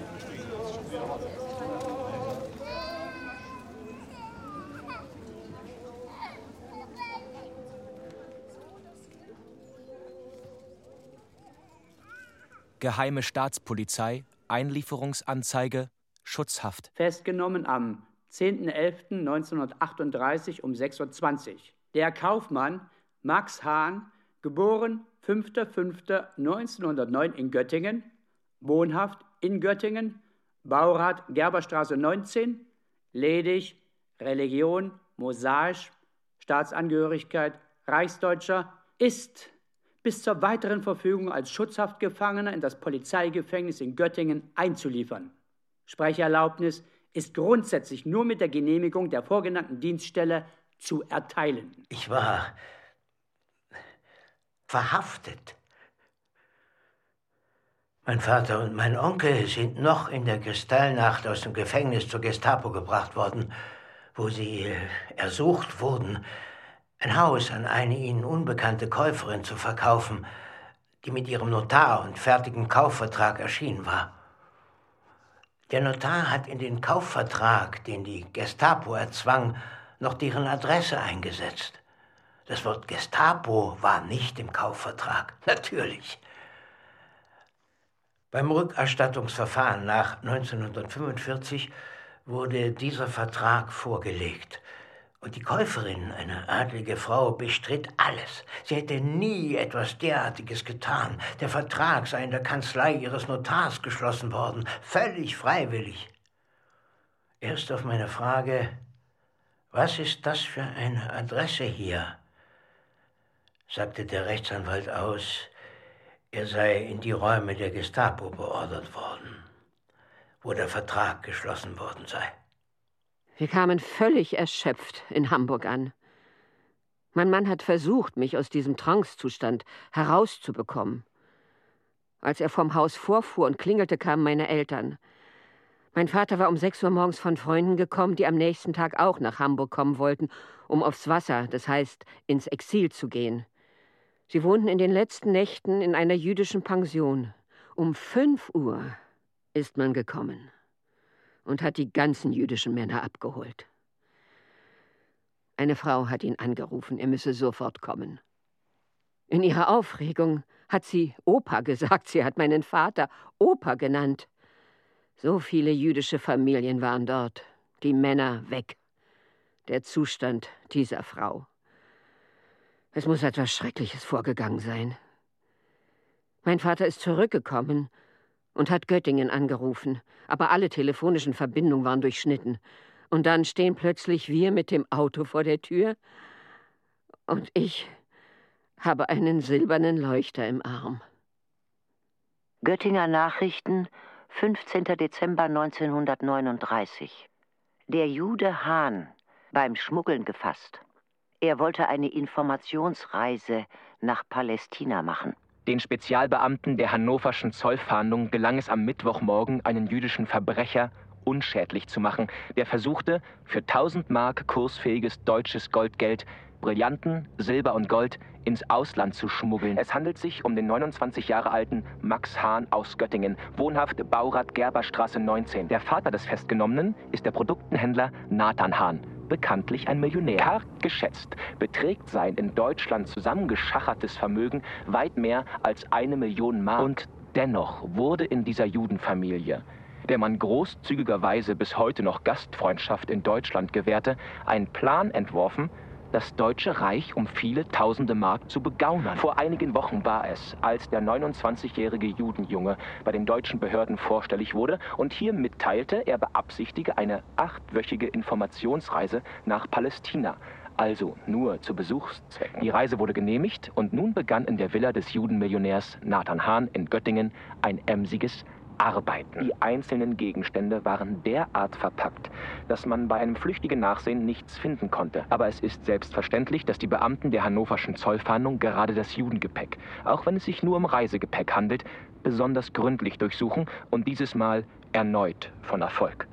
Geheime Staatspolizei, Einlieferungsanzeige, Schutzhaft. Festgenommen am zehnten elften neunzehnhundertachtunddreißig um sechs Uhr zwanzig. Der Kaufmann Max Hahn, geboren fünfter fünfter neunzehnhundertneun in Göttingen, wohnhaft in Göttingen, Baurat Gerberstraße neunzehn, ledig, Religion, Mosaisch, Staatsangehörigkeit, Reichsdeutscher, ist bis zur weiteren Verfügung als Schutzhaftgefangener in das Polizeigefängnis in Göttingen einzuliefern. Sprecherlaubnis ist grundsätzlich nur mit der Genehmigung der vorgenannten Dienststelle zu erteilen. Ich war verhaftet. Mein Vater und mein Onkel sind noch in der Kristallnacht aus dem Gefängnis zur Gestapo gebracht worden, wo sie ersucht wurden, ein Haus an eine ihnen unbekannte Käuferin zu verkaufen, die mit ihrem Notar und fertigem Kaufvertrag erschienen war. Der Notar hat in den Kaufvertrag, den die Gestapo erzwang, noch deren Adresse eingesetzt. Das Wort Gestapo war nicht im Kaufvertrag, natürlich. Beim Rückerstattungsverfahren nach neunzehnhundertfünfundvierzig wurde dieser Vertrag vorgelegt. Und die Käuferin, eine adlige Frau, bestritt alles. Sie hätte nie etwas derartiges getan. Der Vertrag sei in der Kanzlei ihres Notars geschlossen worden, völlig freiwillig. Erst auf meine Frage, was ist das für eine Adresse hier, sagte der Rechtsanwalt aus, er sei in die Räume der Gestapo beordert worden, wo der Vertrag geschlossen worden sei. Wir kamen völlig erschöpft in Hamburg an. Mein Mann hat versucht, mich aus diesem Trancezustand herauszubekommen. Als er vom Haus vorfuhr und klingelte, kamen meine Eltern. Mein Vater war um sechs Uhr morgens von Freunden gekommen, die am nächsten Tag auch nach Hamburg kommen wollten, um aufs Wasser, das heißt ins Exil zu gehen. Sie wohnten in den letzten Nächten in einer jüdischen Pension. Um fünf Uhr ist man gekommen und hat die ganzen jüdischen Männer abgeholt. Eine Frau hat ihn angerufen, er müsse sofort kommen. In ihrer Aufregung hat sie Opa gesagt, sie hat meinen Vater Opa genannt. So viele jüdische Familien waren dort, die Männer weg. Der Zustand dieser Frau. Es muss etwas Schreckliches vorgegangen sein. Mein Vater ist zurückgekommen und hat Göttingen angerufen, aber alle telefonischen Verbindungen waren durchschnitten. Und dann stehen plötzlich wir mit dem Auto vor der Tür und ich habe einen silbernen Leuchter im Arm. Göttinger Nachrichten, fünfzehnter Dezember neunzehnhundertneununddreißig. Der Jude Hahn, beim Schmuggeln gefasst. Er wollte eine Informationsreise nach Palästina machen. Den Spezialbeamten der hannoverschen Zollfahndung gelang es am Mittwochmorgen, einen jüdischen Verbrecher unschädlich zu machen, der versuchte, für tausend Mark kursfähiges deutsches Goldgeld Brillanten, Silber und Gold ins Ausland zu schmuggeln. Es handelt sich um den neunundzwanzig Jahre alten Max Hahn aus Göttingen, wohnhaft Baurath-Gerberstraße neunzehn. Der Vater des Festgenommenen ist der Produktenhändler Nathan Hahn, bekanntlich ein Millionär. Karg geschätzt beträgt sein in Deutschland zusammengeschachertes Vermögen weit mehr als eine Million Mark. Und dennoch wurde in dieser Judenfamilie, der man großzügigerweise bis heute noch Gastfreundschaft in Deutschland gewährte, ein Plan entworfen, das Deutsche Reich um viele tausende Mark zu begaunern. Vor einigen Wochen war es, als der neunundzwanzigjährige Judenjunge bei den deutschen Behörden vorstellig wurde und hier mitteilte, er beabsichtige eine achtwöchige Informationsreise nach Palästina, also nur zu Besuchszwecken. Die Reise wurde genehmigt und nun begann in der Villa des Judenmillionärs Nathan Hahn in Göttingen ein emsiges Arbeiten. Die einzelnen Gegenstände waren derart verpackt, dass man bei einem flüchtigen Nachsehen nichts finden konnte. Aber es ist selbstverständlich, dass die Beamten der hannoverschen Zollfahndung gerade das Judengepäck, auch wenn es sich nur um Reisegepäck handelt, besonders gründlich durchsuchen und dieses Mal erneut von Erfolg.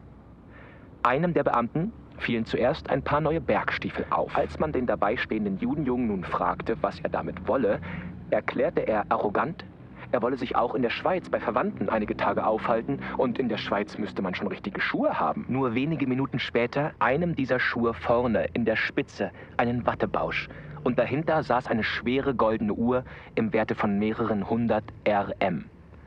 Einem der Beamten fielen zuerst ein paar neue Bergstiefel auf. Als man den dabei stehenden Judenjungen nun fragte, was er damit wolle, erklärte er arrogant, er wolle sich auch in der Schweiz bei Verwandten einige Tage aufhalten und in der Schweiz müsste man schon richtige Schuhe haben. Nur wenige Minuten später einem dieser Schuhe vorne in der Spitze einen Wattebausch und dahinter saß eine schwere goldene Uhr im Werte von mehreren hundert R M.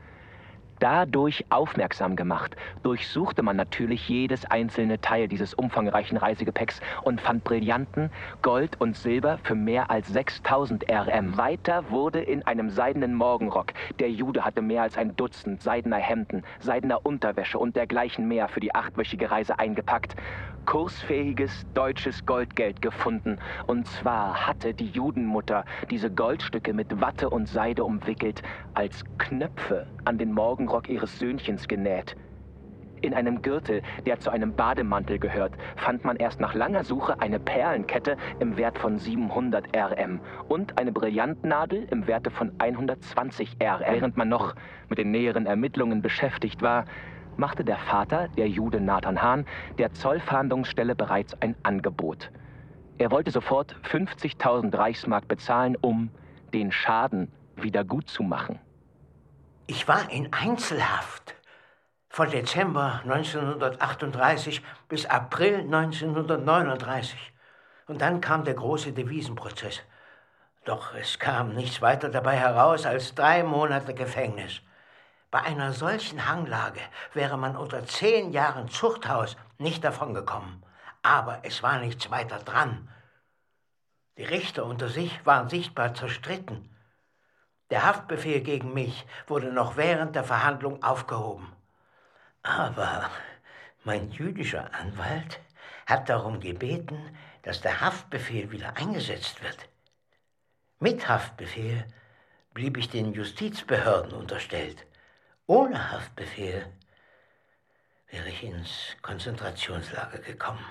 Dadurch aufmerksam gemacht, durchsuchte man natürlich jedes einzelne Teil dieses umfangreichen Reisegepäcks und fand Brillanten, Gold und Silber für mehr als sechstausend R M. Weiter wurde in einem seidenen Morgenrock, der Jude hatte mehr als ein Dutzend seidener Hemden, seidener Unterwäsche und dergleichen mehr für die achtwöchige Reise eingepackt, kursfähiges deutsches Goldgeld gefunden. Und zwar hatte die Judenmutter diese Goldstücke mit Watte und Seide umwickelt, als Knöpfe an den Morgenrock ihres Söhnchens genäht. In einem Gürtel, der zu einem Bademantel gehört, fand man erst nach langer Suche eine Perlenkette im Wert von siebenhundert R M und eine Brillantnadel im Werte von hundertzwanzig R M. Während man noch mit den näheren Ermittlungen beschäftigt war, machte der Vater, der Jude Nathan Hahn, der Zollfahndungsstelle bereits ein Angebot. Er wollte sofort fünfzigtausend Reichsmark bezahlen, um den Schaden wieder gut zu machen. Ich war in Einzelhaft. Von Dezember neunzehnhundertachtunddreißig bis April neunzehnhundertneununddreißig. Und dann kam der große Devisenprozess. Doch es kam nichts weiter dabei heraus als drei Monate Gefängnis. Bei einer solchen Hanglage wäre man unter zehn Jahren Zuchthaus nicht davongekommen. Aber es war nichts weiter dran. Die Richter unter sich waren sichtbar zerstritten. Der Haftbefehl gegen mich wurde noch während der Verhandlung aufgehoben. Aber mein jüdischer Anwalt hat darum gebeten, dass der Haftbefehl wieder eingesetzt wird. Mit Haftbefehl blieb ich den Justizbehörden unterstellt. Ohne Haftbefehl wäre ich ins Konzentrationslager gekommen.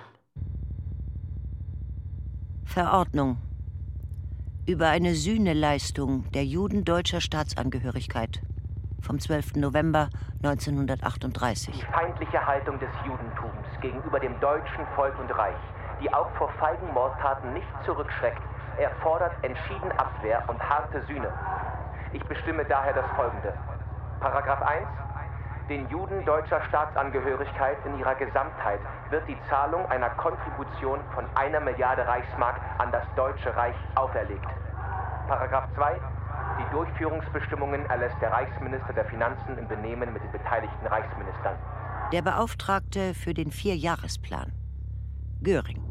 Verordnung über eine Sühneleistung der Juden deutscher Staatsangehörigkeit vom zwölften November neunzehnhundertachtunddreißig. Die feindliche Haltung des Judentums gegenüber dem deutschen Volk und Reich, die auch vor feigen Mordtaten nicht zurückschreckt, erfordert entschieden Abwehr und harte Sühne. Ich bestimme daher das Folgende. Paragraph eins. Den Juden deutscher Staatsangehörigkeit in ihrer Gesamtheit wird die Zahlung einer Kontribution von einer Milliarde Reichsmark an das Deutsche Reich auferlegt. Paragraph zwei. Die Durchführungsbestimmungen erlässt der Reichsminister der Finanzen im Benehmen mit den beteiligten Reichsministern. Der Beauftragte für den Vierjahresplan. Göring.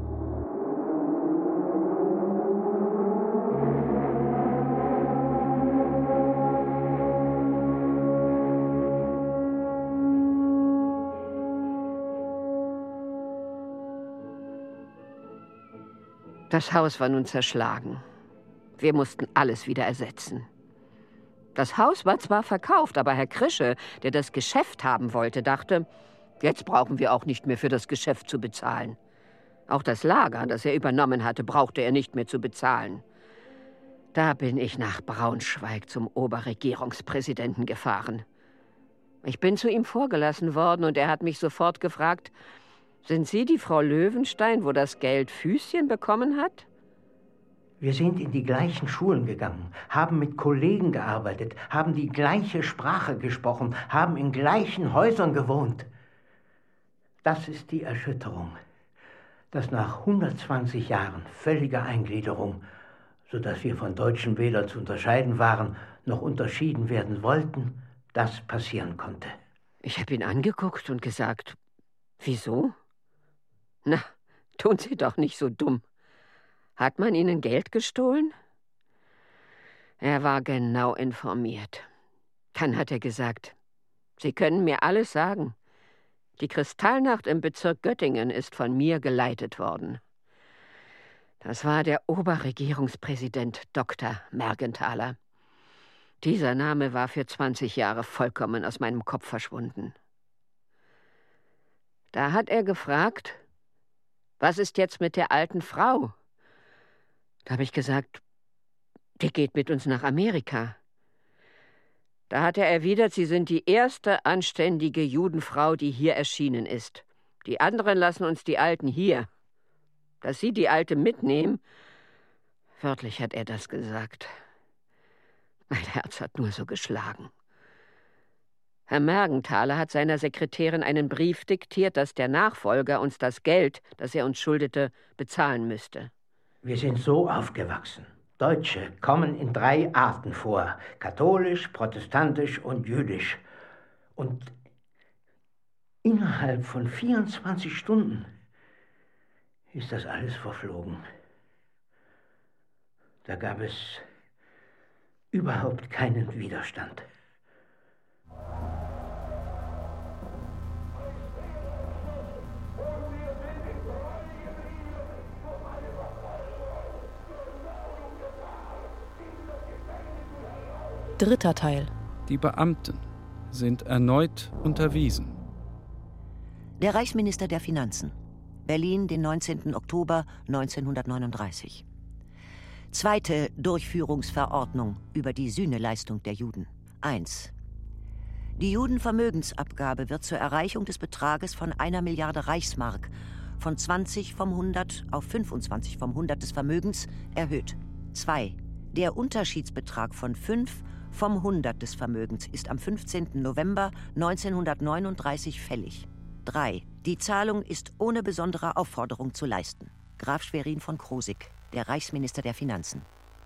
Das Haus war nun zerschlagen. Wir mussten alles wieder ersetzen. Das Haus war zwar verkauft, aber Herr Krische, der das Geschäft haben wollte, dachte, jetzt brauchen wir auch nicht mehr für das Geschäft zu bezahlen. Auch das Lager, das er übernommen hatte, brauchte er nicht mehr zu bezahlen. Da bin ich nach Braunschweig zum Oberregierungspräsidenten gefahren. Ich bin zu ihm vorgelassen worden und er hat mich sofort gefragt, sind Sie die Frau Löwenstein, wo das Geld Füßchen bekommen hat? Wir sind in die gleichen Schulen gegangen, haben mit Kollegen gearbeitet, haben die gleiche Sprache gesprochen, haben in gleichen Häusern gewohnt. Das ist die Erschütterung, dass nach hundertzwanzig Jahren völliger Eingliederung, sodass wir von Deutschen weder zu unterscheiden waren, noch unterschieden werden wollten, das passieren konnte. Ich habe ihn angeguckt und gesagt, wieso? Na, tun Sie doch nicht so dumm. Hat man Ihnen Geld gestohlen? Er war genau informiert. Dann hat er gesagt, Sie können mir alles sagen. Die Kristallnacht im Bezirk Göttingen ist von mir geleitet worden. Das war der Oberregierungspräsident Doktor Mergenthaler. Dieser Name war für zwanzig Jahre vollkommen aus meinem Kopf verschwunden. Da hat er gefragt, was ist jetzt mit der alten Frau? Da habe ich gesagt, die geht mit uns nach Amerika. Da hat er erwidert, Sie sind die erste anständige Judenfrau, die hier erschienen ist. Die anderen lassen uns die Alten hier. Dass Sie die Alte mitnehmen, wörtlich hat er das gesagt. Mein Herz hat nur so geschlagen. Herr Mergenthaler hat seiner Sekretärin einen Brief diktiert, dass der Nachfolger uns das Geld, das er uns schuldete, bezahlen müsste. Wir sind so aufgewachsen. Deutsche kommen in drei Arten vor: katholisch, protestantisch und jüdisch. Und innerhalb von vierundzwanzig Stunden ist das alles verflogen. Da gab es überhaupt keinen Widerstand. Dritter Teil. Die Beamten sind erneut unterwiesen. Der Reichsminister der Finanzen. Berlin, den neunzehnten Oktober neunzehnhundertneununddreißig. Zweite Durchführungsverordnung über die Sühneleistung der Juden. eins. Die Judenvermögensabgabe wird zur Erreichung des Betrages von einer Milliarde Reichsmark von zwanzig vom hundert auf fünfundzwanzig vom hundert des Vermögens erhöht. zwei. Der Unterschiedsbetrag von fünf vom hundert des Vermögens ist am fünfzehnten November neunzehnhundertneununddreißig fällig. drei. Die Zahlung ist ohne besondere Aufforderung zu leisten. Graf Schwerin von Krosigk, der Reichsminister der Finanzen.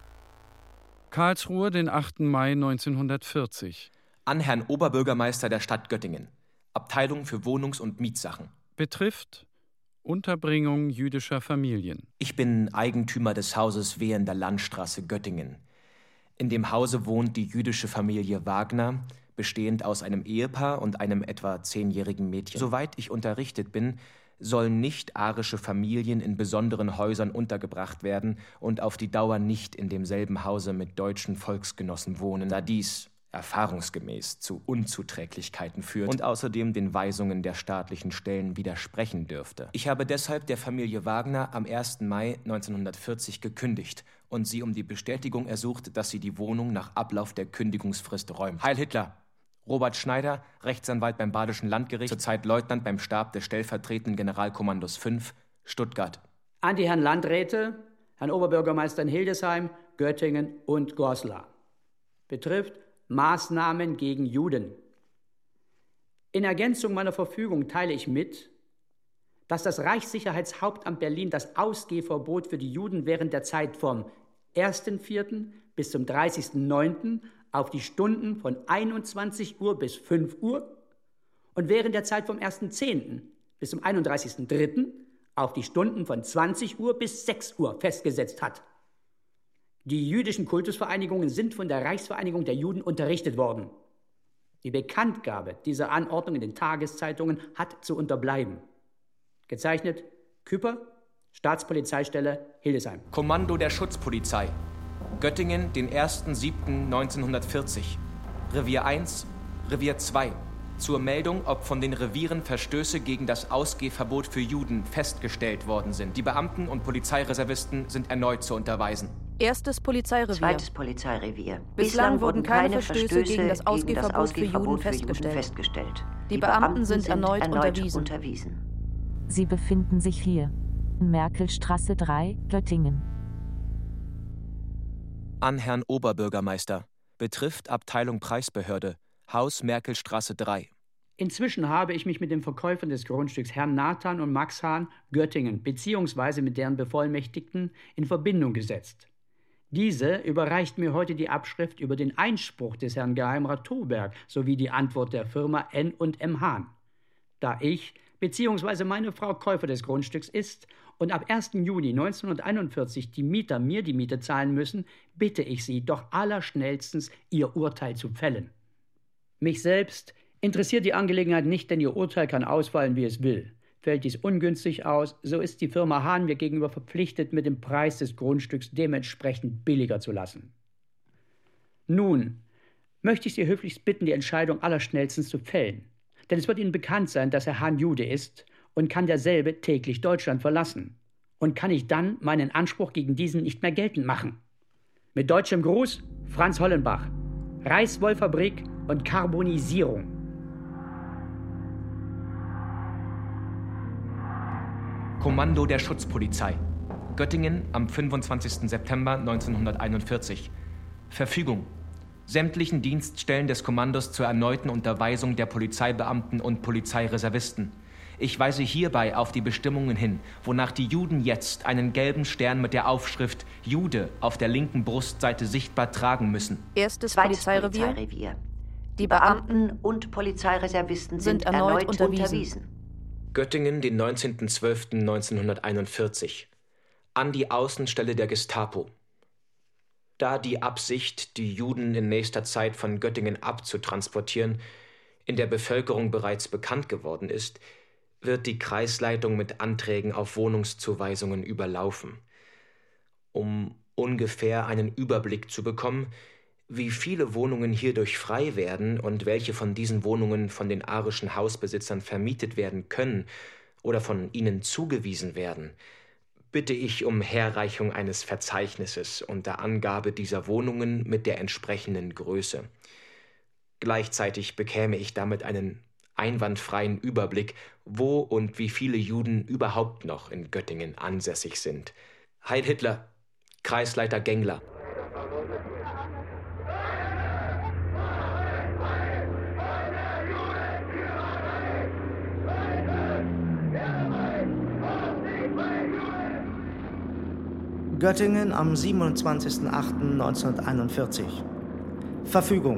Karlsruhe, den achten Mai neunzehnhundertvierzig. An Herrn Oberbürgermeister der Stadt Göttingen. Abteilung für Wohnungs- und Mietsachen. Betrifft Unterbringung jüdischer Familien. Ich bin Eigentümer des Hauses Wehender Landstraße Göttingen. In dem Hause wohnt die jüdische Familie Wagner, bestehend aus einem Ehepaar und einem etwa zehnjährigen Mädchen. Soweit ich unterrichtet bin, sollen nicht-arische Familien in besonderen Häusern untergebracht werden und auf die Dauer nicht in demselben Hause mit deutschen Volksgenossen wohnen, da dies erfahrungsgemäß zu Unzuträglichkeiten führt und außerdem den Weisungen der staatlichen Stellen widersprechen dürfte. Ich habe deshalb der Familie Wagner am ersten Mai neunzehnhundertvierzig gekündigt und sie um die Bestätigung ersucht, dass sie die Wohnung nach Ablauf der Kündigungsfrist räumt. Heil Hitler! Robert Schneider, Rechtsanwalt beim Badischen Landgericht, zurzeit Leutnant beim Stab des stellvertretenden Generalkommandos fünf, Stuttgart. An die Herren Landräte, Herrn Oberbürgermeister in Hildesheim, Göttingen und Goslar. Betrifft Maßnahmen gegen Juden. In Ergänzung meiner Verfügung teile ich mit, dass das Reichssicherheitshauptamt Berlin das Ausgehverbot für die Juden während der Zeit vom ersten vierten bis zum dreißigsten neunten auf die Stunden von einundzwanzig Uhr bis fünf Uhr und während der Zeit vom ersten zehnten bis zum einunddreißigsten dritten auf die Stunden von zwanzig Uhr bis sechs Uhr festgesetzt hat. Die jüdischen Kultusvereinigungen sind von der Reichsvereinigung der Juden unterrichtet worden. Die Bekanntgabe dieser Anordnung in den Tageszeitungen hat zu unterbleiben. Gezeichnet Küpper, Staatspolizeistelle Hildesheim. Kommando der Schutzpolizei. Göttingen, den ersten siebten neunzehnhundertvierzig. Revier eins, Revier zwei. Zur Meldung, ob von den Revieren Verstöße gegen das Ausgehverbot für Juden festgestellt worden sind. Die Beamten und Polizeireservisten sind erneut zu unterweisen. Erstes Polizeirevier. Zweites Polizeirevier. Bislang, Bislang wurden keine Verstöße, Verstöße gegen das Ausgehverbot, gegen das Ausgehverbot für, Juden für Juden festgestellt. Die, Die Beamten, Beamten sind, sind erneut, erneut unterwiesen. unterwiesen. Sie befinden sich hier. Merkelstraße drei, Göttingen. An Herrn Oberbürgermeister. Betrifft Abteilung Preisbehörde. Haus Merkelstraße drei. Inzwischen habe ich mich mit den Verkäufern des Grundstücks Herrn Nathan und Max Hahn, Göttingen, beziehungsweise mit deren Bevollmächtigten in Verbindung gesetzt. Diese überreicht mir heute die Abschrift über den Einspruch des Herrn Geheimrat Thoberg sowie die Antwort der Firma N und M Hahn. Da ich beziehungsweise meine Frau Käufer des Grundstücks ist und ab ersten Juni neunzehnhunderteinundvierzig die Mieter mir die Miete zahlen müssen, bitte ich Sie doch allerschnellstens, Ihr Urteil zu fällen. Mich selbst interessiert die Angelegenheit nicht, denn Ihr Urteil kann ausfallen, wie es will. Fällt dies ungünstig aus, so ist die Firma Hahn mir gegenüber verpflichtet, mit dem Preis des Grundstücks dementsprechend billiger zu lassen. Nun möchte ich Sie höflichst bitten, die Entscheidung allerschnellstens zu fällen. Denn es wird Ihnen bekannt sein, dass Herr Hahn Jude ist und kann derselbe täglich Deutschland verlassen. Und kann ich dann meinen Anspruch gegen diesen nicht mehr geltend machen. Mit deutschem Gruß, Franz Hollenbach. Reichswollfabrik und Karbonisierung. Kommando der Schutzpolizei. Göttingen am fünfundzwanzigsten September neunzehnhunderteinundvierzig. Verfügung. Sämtlichen Dienststellen des Kommandos zur erneuten Unterweisung der Polizeibeamten und Polizeireservisten. Ich weise hierbei auf die Bestimmungen hin, wonach die Juden jetzt einen gelben Stern mit der Aufschrift Jude auf der linken Brustseite sichtbar tragen müssen. Erstes Zweites Polizeirevier. Polizeirevier. Die Beamten und Polizeireservisten sind, sind erneut, erneut unterwiesen. unterwiesen. Göttingen, den neunzehnten zwölften neunzehnhunderteinundvierzig. An die Außenstelle der Gestapo. Da die Absicht, die Juden in nächster Zeit von Göttingen abzutransportieren, in der Bevölkerung bereits bekannt geworden ist, wird die Kreisleitung mit Anträgen auf Wohnungszuweisungen überlaufen. Um ungefähr einen Überblick zu bekommen, Wie viele Wohnungen hierdurch frei werden und welche von diesen Wohnungen von den arischen Hausbesitzern vermietet werden können oder von ihnen zugewiesen werden, bitte ich um Herreichung eines Verzeichnisses unter Angabe dieser Wohnungen mit der entsprechenden Größe. Gleichzeitig bekäme ich damit einen einwandfreien Überblick, wo und wie viele Juden überhaupt noch in Göttingen ansässig sind. Heil Hitler, Kreisleiter Gengler. Göttingen am siebenundzwanzigsten achten neunzehnhunderteinundvierzig. Verfügung.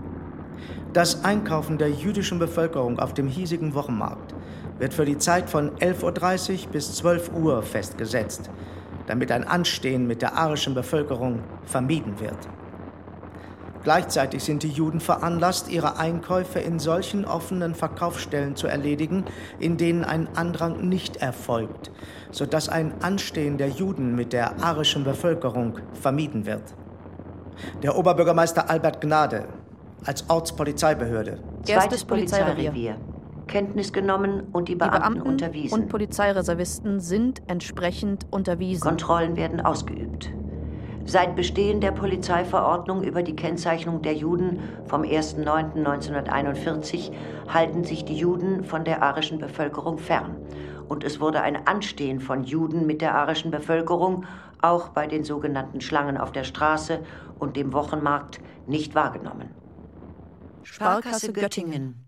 Das Einkaufen der jüdischen Bevölkerung auf dem hiesigen Wochenmarkt wird für die Zeit von elf Uhr dreißig bis zwölf Uhr festgesetzt, damit ein Anstehen mit der arischen Bevölkerung vermieden wird. Gleichzeitig sind die Juden veranlasst, ihre Einkäufe in solchen offenen Verkaufsstellen zu erledigen, in denen ein Andrang nicht erfolgt, sodass ein Anstehen der Juden mit der arischen Bevölkerung vermieden wird. Der Oberbürgermeister Albert Gnade als Ortspolizeibehörde. Zweites Polizeirevier. Kenntnis genommen und die Beamten, die Beamten unterwiesen. Und Polizeireservisten sind entsprechend unterwiesen. Kontrollen werden ausgeübt. Seit Bestehen der Polizeiverordnung über die Kennzeichnung der Juden vom ersten neunten neunzehnhunderteinundvierzig halten sich die Juden von der arischen Bevölkerung fern. Und es wurde ein Anstehen von Juden mit der arischen Bevölkerung, auch bei den sogenannten Schlangen auf der Straße und dem Wochenmarkt, nicht wahrgenommen. Sparkasse Göttingen.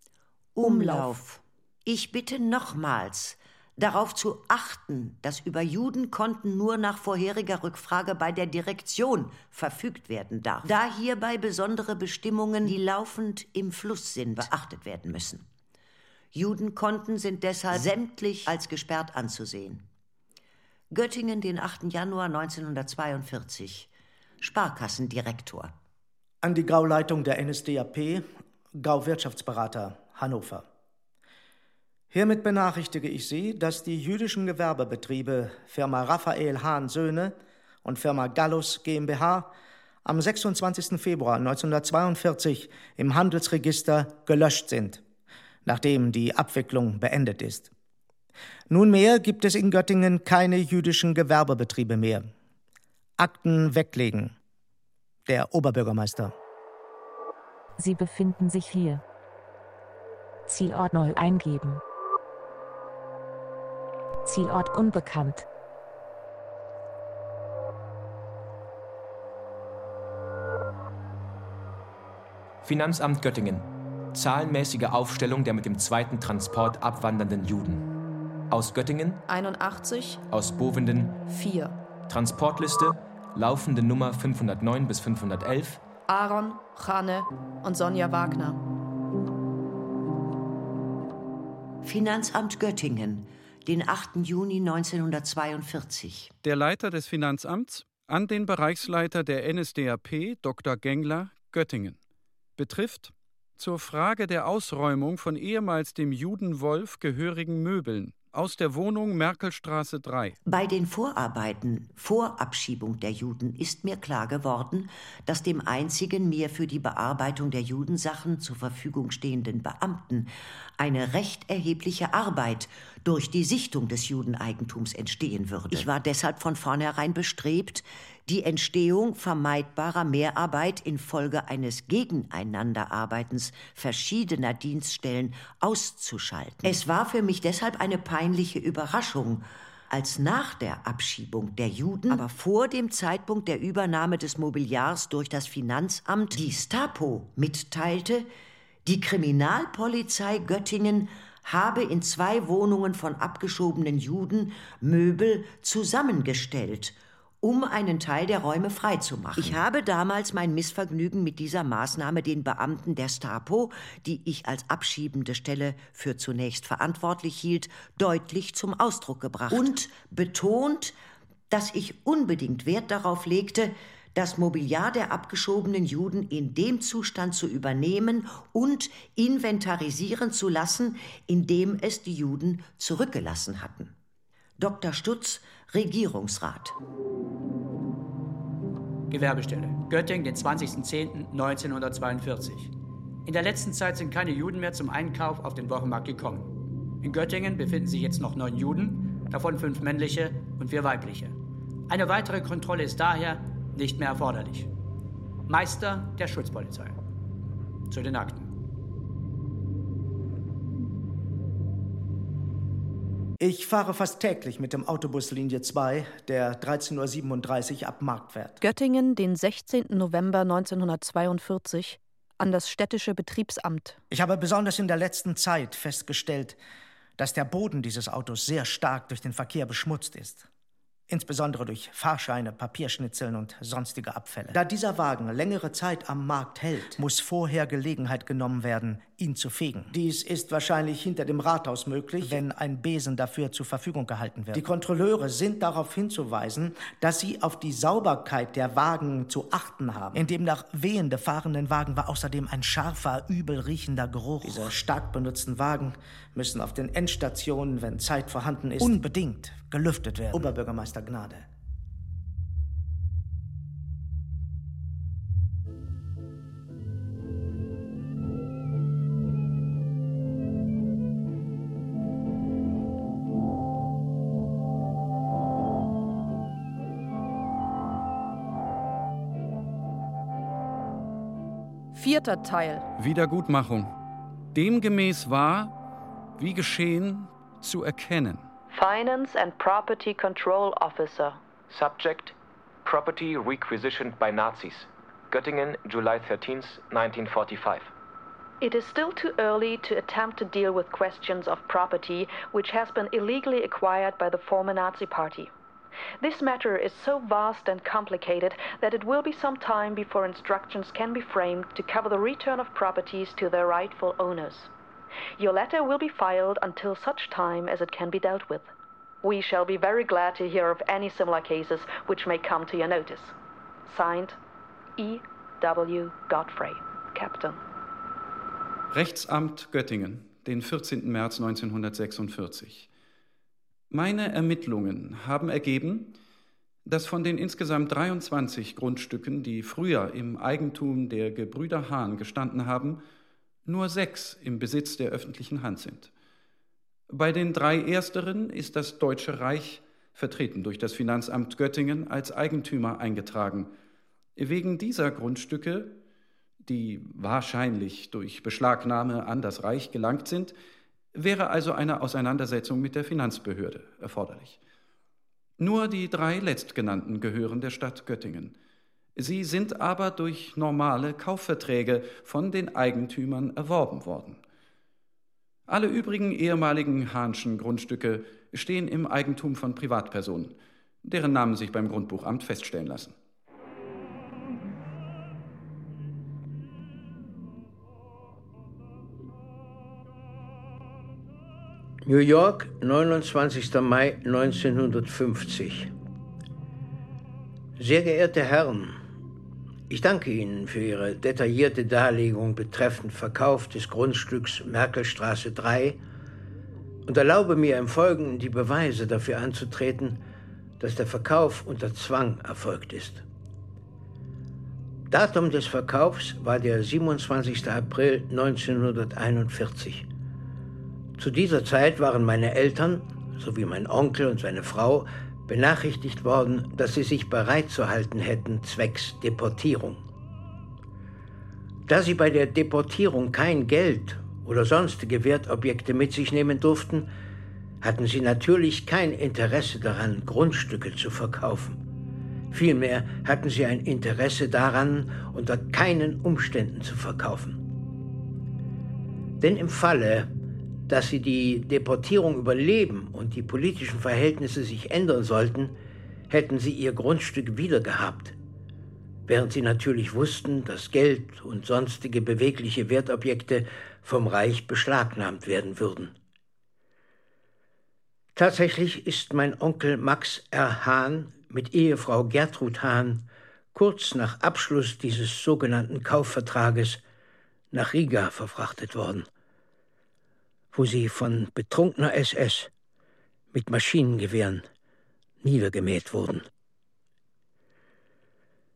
Umlauf. Ich bitte nochmals, darauf zu achten, dass über Judenkonten nur nach vorheriger Rückfrage bei der Direktion verfügt werden darf, da hierbei besondere Bestimmungen, die laufend im Fluss sind, beachtet werden müssen. Judenkonten sind deshalb sämtlich als gesperrt anzusehen. Göttingen, den achten Januar neunzehnhundertzweiundvierzig. Sparkassendirektor. An die Gauleitung der N S D A P, Gau-Wirtschaftsberater, Hannover. Hiermit benachrichtige ich Sie, dass die jüdischen Gewerbebetriebe Firma Raphael Hahn Söhne und Firma Gallus GmbH am sechsundzwanzigsten Februar neunzehnhundertzweiundvierzig im Handelsregister gelöscht sind, nachdem die Abwicklung beendet ist. Nunmehr gibt es in Göttingen keine jüdischen Gewerbebetriebe mehr. Akten weglegen. Der Oberbürgermeister. Sie befinden sich hier. Zielort neu eingeben. Zielort unbekannt. Finanzamt Göttingen. Zahlenmäßige Aufstellung der mit dem zweiten Transport abwandernden Juden. Aus Göttingen einundachtzig. Aus Bovenden vier. Transportliste, laufende Nummer fünfhundertneun bis fünfhundertelf. Aaron, Chane und Sonja Wagner. Finanzamt Göttingen, den achten Juni neunzehnhundertzweiundvierzig. Der Leiter des Finanzamts an den Bereichsleiter der N S D A P, Doktor Gengler, Göttingen. Betrifft zur Frage der Ausräumung von ehemals dem Juden Wolf gehörigen Möbeln aus der Wohnung Merkelstraße drei. Bei den Vorarbeiten vor Abschiebung der Juden ist mir klar geworden, dass dem einzigen mir für die Bearbeitung der Judensachen zur Verfügung stehenden Beamten eine recht erhebliche Arbeit durch die Sichtung des Judeneigentums entstehen würde. Ich war deshalb von vornherein bestrebt, die Entstehung vermeidbarer Mehrarbeit infolge eines Gegeneinanderarbeitens verschiedener Dienststellen auszuschalten. Es war für mich deshalb eine peinliche Überraschung, als nach der Abschiebung der Juden, aber vor dem Zeitpunkt der Übernahme des Mobiliars durch das Finanzamt, die Stapo mitteilte, die Kriminalpolizei Göttingen habe in zwei Wohnungen von abgeschobenen Juden Möbel zusammengestellt, um einen Teil der Räume freizumachen. Ich habe damals mein Missvergnügen mit dieser Maßnahme den Beamten der Stapo, die ich als abschiebende Stelle für zunächst verantwortlich hielt, deutlich zum Ausdruck gebracht und betont, dass ich unbedingt Wert darauf legte, das Mobiliar der abgeschobenen Juden in dem Zustand zu übernehmen und inventarisieren zu lassen, in dem es die Juden zurückgelassen hatten. Doktor Stutz, Regierungsrat. Gewerbestelle, Göttingen, den zwanzigsten zehnten neunzehnhundertzweiundvierzig. In der letzten Zeit sind keine Juden mehr zum Einkauf auf den Wochenmarkt gekommen. In Göttingen befinden sich jetzt noch neun Juden, davon fünf männliche und vier weibliche. Eine weitere Kontrolle ist daher nicht mehr erforderlich. Meister der Schutzpolizei. Zu den Akten. Ich fahre fast täglich mit dem Autobus Linie zwei, der dreizehn Uhr siebenunddreißig ab Markt fährt. Göttingen, den sechzehnten November neunzehnhundertzweiundvierzig, an das städtische Betriebsamt. Ich habe besonders in der letzten Zeit festgestellt, dass der Boden dieses Autos sehr stark durch den Verkehr beschmutzt ist. Insbesondere durch Fahrscheine, Papierschnitzeln und sonstige Abfälle. Da dieser Wagen längere Zeit am Markt hält, muss vorher Gelegenheit genommen werden, ihn zu fegen. Dies ist wahrscheinlich hinter dem Rathaus möglich, wenn ein Besen dafür zur Verfügung gehalten wird. Die Kontrolleure sind darauf hinzuweisen, dass sie auf die Sauberkeit der Wagen zu achten haben. In dem nach wehende fahrenden Wagen war außerdem ein scharfer, übel riechender Geruch. Diese stark benutzten Wagen müssen auf den Endstationen, wenn Zeit vorhanden ist, unbedingt gelüftet werden. Oberbürgermeister Gnade. Vierter Teil. Wiedergutmachung. Demgemäß war, wie geschehen, zu erkennen. Finance and Property Control Officer. Subject: Property requisitioned by Nazis. Göttingen, July thirteenth, nineteen forty-five. It is still too early to attempt to deal with questions of property which has been illegally acquired by the former Nazi Party. This matter is so vast and complicated that it will be some time before instructions can be framed to cover the return of properties to their rightful owners. Your letter will be filed until such time as it can be dealt with. We shall be very glad to hear of any similar cases which may come to your notice. Signed, E W Godfrey, Captain. Rechtsamt Göttingen, den vierzehnten März neunzehnhundertsechsundvierzig. Meine Ermittlungen haben ergeben, dass von den insgesamt dreiundzwanzig Grundstücken, die früher im Eigentum der Gebrüder Hahn gestanden haben, nur sechs im Besitz der öffentlichen Hand sind. Bei den drei ersteren ist das Deutsche Reich, vertreten durch das Finanzamt Göttingen, als Eigentümer eingetragen. Wegen dieser Grundstücke, die wahrscheinlich durch Beschlagnahme an das Reich gelangt sind, wäre also eine Auseinandersetzung mit der Finanzbehörde erforderlich. Nur die drei letztgenannten gehören der Stadt Göttingen. Sie sind aber durch normale Kaufverträge von den Eigentümern erworben worden. Alle übrigen ehemaligen Hahnschen Grundstücke stehen im Eigentum von Privatpersonen, deren Namen sich beim Grundbuchamt feststellen lassen. New York, neunundzwanzigster Mai neunzehnhundertfünfzig. Sehr geehrte Herren, ich danke Ihnen für Ihre detaillierte Darlegung betreffend Verkauf des Grundstücks Merkelstraße drei und erlaube mir im Folgenden die Beweise dafür anzutreten, dass der Verkauf unter Zwang erfolgt ist. Datum des Verkaufs war der siebenundzwanzigster April neunzehnhunderteinundvierzig. Zu dieser Zeit waren meine Eltern sowie mein Onkel und seine Frau benachrichtigt worden, dass sie sich bereit zu halten hätten zwecks Deportierung. Da sie bei der Deportierung kein Geld oder sonstige Wertobjekte mit sich nehmen durften, hatten sie natürlich kein Interesse daran, Grundstücke zu verkaufen. Vielmehr hatten sie ein Interesse daran, unter keinen Umständen zu verkaufen. Denn im Falle, dass sie die Deportierung überleben und die politischen Verhältnisse sich ändern sollten, hätten sie ihr Grundstück wiedergehabt, während sie natürlich wussten, dass Geld und sonstige bewegliche Wertobjekte vom Reich beschlagnahmt werden würden. Tatsächlich ist mein Onkel Max R. Hahn mit Ehefrau Gertrud Hahn kurz nach Abschluss dieses sogenannten Kaufvertrages nach Riga verfrachtet worden, wo sie von betrunkener S S mit Maschinengewehren niedergemäht wurden.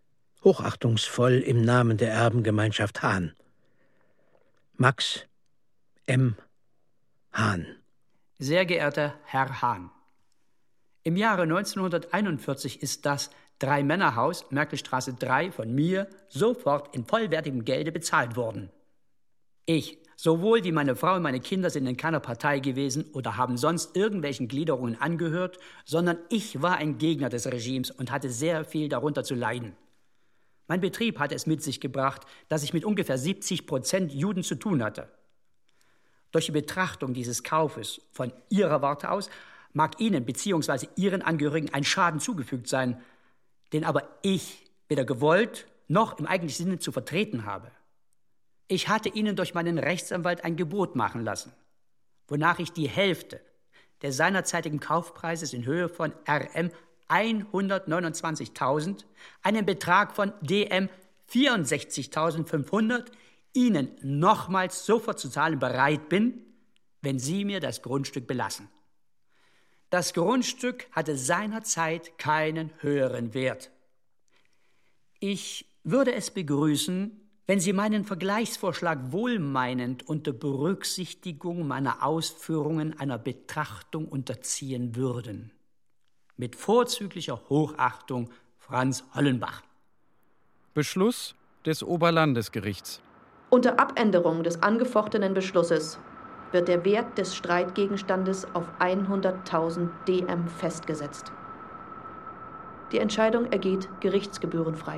hochachtungsvoll im Namen der Erbengemeinschaft Hahn. Max M. Hahn. Sehr geehrter Herr Hahn, im Jahre neunzehnhunderteinundvierzig ist das Drei-Männer-Haus, Merkelstraße drei, von mir sofort in vollwertigem Gelde bezahlt worden. Ich, sowohl wie meine Frau und meine Kinder, sind in keiner Partei gewesen oder haben sonst irgendwelchen Gliederungen angehört, sondern ich war ein Gegner des Regimes und hatte sehr viel darunter zu leiden. Mein Betrieb hatte es mit sich gebracht, dass ich mit ungefähr siebzig Prozent Juden zu tun hatte. Durch die Betrachtung dieses Kaufes von Ihrer Warte aus mag Ihnen bzw. Ihren Angehörigen ein Schaden zugefügt sein, den aber ich weder gewollt noch im eigentlichen Sinne zu vertreten habe. Ich hatte Ihnen durch meinen Rechtsanwalt ein Gebot machen lassen, wonach ich die Hälfte des seinerzeitigen Kaufpreises in Höhe von R M hundertneunundzwanzigtausend, einen Betrag von D M vierundsechzigtausendfünfhundert Ihnen nochmals sofort zu zahlen bereit bin, wenn Sie mir das Grundstück belassen. Das Grundstück hatte seinerzeit keinen höheren Wert. Ich würde es begrüßen, wenn Sie meinen Vergleichsvorschlag wohlmeinend unter Berücksichtigung meiner Ausführungen einer Betrachtung unterziehen würden. Mit vorzüglicher Hochachtung, Franz Hollenbach. Beschluss des Oberlandesgerichts. Unter Abänderung des angefochtenen Beschlusses wird der Wert des Streitgegenstandes auf hunderttausend D M festgesetzt. Die Entscheidung ergeht gerichtsgebührenfrei.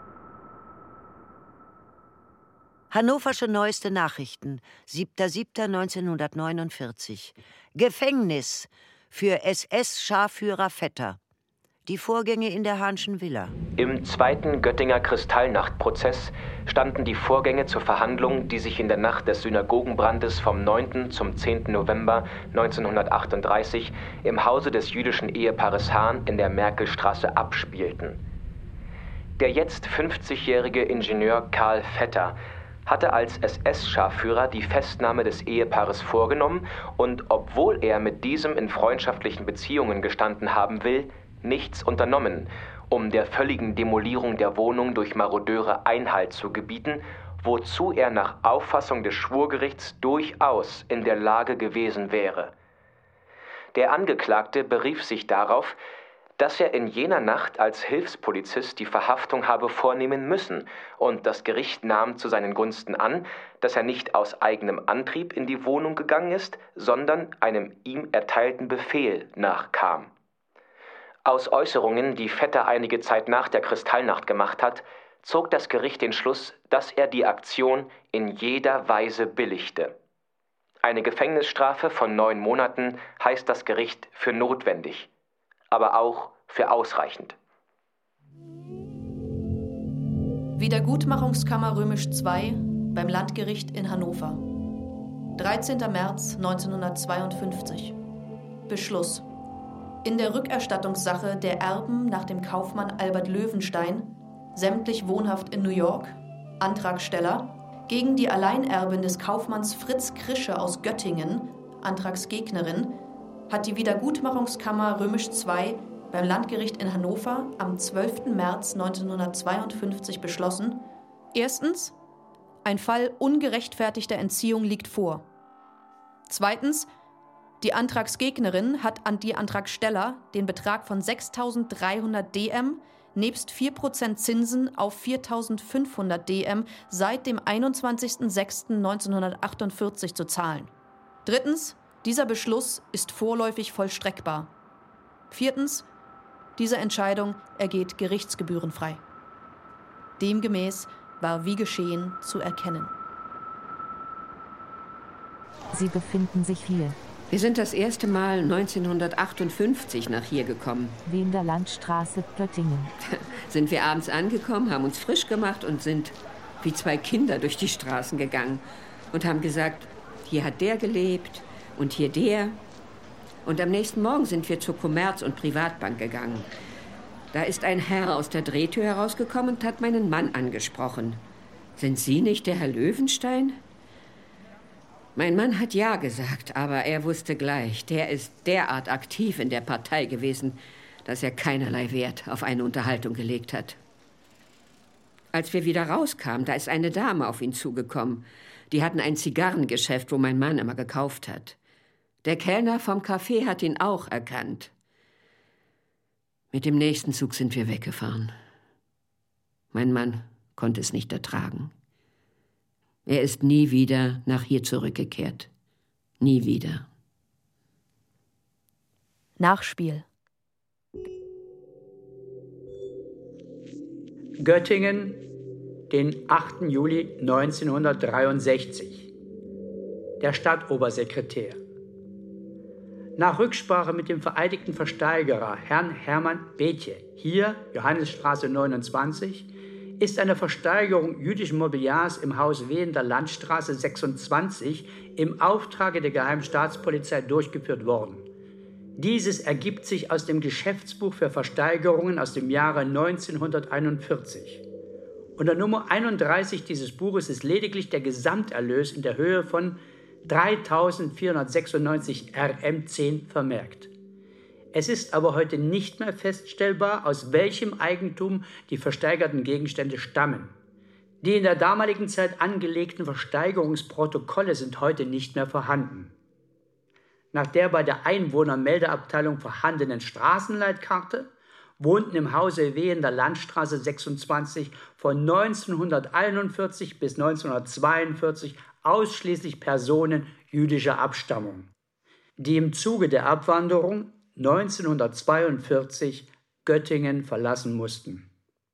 Hannoversche Neueste Nachrichten, siebter siebter neunzehnhundertneunundvierzig. Gefängnis für S S-Scharführer Vetter. Die Vorgänge in der Hahnschen Villa. Im zweiten Göttinger Kristallnachtprozess standen die Vorgänge zur Verhandlung, die sich in der Nacht des Synagogenbrandes vom neunten zum zehnten November neunzehnhundertachtunddreißig im Hause des jüdischen Ehepaares Hahn in der Merkelstraße abspielten. Der jetzt fünfzigjährige Ingenieur Karl Vetter hatte als S S-Scharführer die Festnahme des Ehepaares vorgenommen und, obwohl er mit diesem in freundschaftlichen Beziehungen gestanden haben will, nichts unternommen, um der völligen Demolierung der Wohnung durch Marodeure Einhalt zu gebieten, wozu er nach Auffassung des Schwurgerichts durchaus in der Lage gewesen wäre. Der Angeklagte berief sich darauf, dass er in jener Nacht als Hilfspolizist die Verhaftung habe vornehmen müssen, und das Gericht nahm zu seinen Gunsten an, dass er nicht aus eigenem Antrieb in die Wohnung gegangen ist, sondern einem ihm erteilten Befehl nachkam. Aus Äußerungen, die Vetter einige Zeit nach der Kristallnacht gemacht hat, zog das Gericht den Schluss, dass er die Aktion in jeder Weise billigte. Eine Gefängnisstrafe von neun Monaten heißt das Gericht für notwendig, aber auch für ausreichend. Wiedergutmachungskammer Römisch zwei beim Landgericht in Hannover. dreizehnter März neunzehnhundertzweiundfünfzig. Beschluss. In der Rückerstattungssache der Erben nach dem Kaufmann Albert Löwenstein, sämtlich wohnhaft in New York, Antragsteller, gegen die Alleinerbin des Kaufmanns Fritz Krische aus Göttingen, Antragsgegnerin, hat die Wiedergutmachungskammer Römisch zwei beim Landgericht in Hannover am zwölften März neunzehnhundertzweiundfünfzig beschlossen: Erstens, ein Fall ungerechtfertigter Entziehung liegt vor. Zweitens, die Antragsgegnerin hat an die Antragsteller den Betrag von sechstausenddreihundert D M nebst vier Prozent Zinsen auf viertausendfünfhundert D M seit dem einundzwanzigsten sechsten neunzehnhundertachtundvierzig zu zahlen. Drittens, dieser Beschluss ist vorläufig vollstreckbar. Viertens, diese Entscheidung ergeht gerichtsgebührenfrei. Demgemäß war wie geschehen zu erkennen. Sie befinden sich hier. Wir sind das erste Mal neunzehnhundertachtundfünfzig nach hier gekommen. Wie in der Landstraße Göttingen. Sind wir abends angekommen, haben uns frisch gemacht und sind wie zwei Kinder durch die Straßen gegangen und haben gesagt, hier hat der gelebt und hier der. Und am nächsten Morgen sind wir zur Kommerz- und Privatbank gegangen. Da ist ein Herr aus der Drehtür herausgekommen und hat meinen Mann angesprochen. Sind Sie nicht der Herr Löwenstein? Mein Mann hat ja gesagt, aber er wusste gleich, der ist derart aktiv in der Partei gewesen, dass er keinerlei Wert auf eine Unterhaltung gelegt hat. Als wir wieder rauskamen, da ist eine Dame auf ihn zugekommen. Die hatten ein Zigarrengeschäft, wo mein Mann immer gekauft hat. Der Kellner vom Café hat ihn auch erkannt. Mit dem nächsten Zug sind wir weggefahren. Mein Mann konnte es nicht ertragen. Er ist nie wieder nach hier zurückgekehrt. Nie wieder. Nachspiel. Göttingen, den achten Juli neunzehnhundertdreiundsechzig. Der Stadtobersekretär. Nach Rücksprache mit dem vereidigten Versteigerer, Herrn Hermann Bethje, hier, Johannesstraße neunundzwanzig, ist eine Versteigerung jüdischen Mobiliars im Haus W in der Landstraße sechsundzwanzig im Auftrage der Geheimstaatspolizei durchgeführt worden. Dieses ergibt sich aus dem Geschäftsbuch für Versteigerungen aus dem Jahre neunzehnhunderteinundvierzig. Unter Nummer einunddreißig dieses Buches ist lediglich der Gesamterlös in der Höhe von dreitausendvierhundertsechsundneunzig R M zehn vermerkt. Es ist aber heute nicht mehr feststellbar, aus welchem Eigentum die versteigerten Gegenstände stammen. Die in der damaligen Zeit angelegten Versteigerungsprotokolle sind heute nicht mehr vorhanden. Nach der bei der Einwohnermeldeabteilung vorhandenen Straßenleitkarte wohnten im Hause W in der Landstraße sechsundzwanzig von neunzehnhunderteinundvierzig bis neunzehnhundertzweiundvierzig ausschließlich Personen jüdischer Abstammung, die im Zuge der Abwanderung neunzehnhundertzweiundvierzig Göttingen verlassen mussten.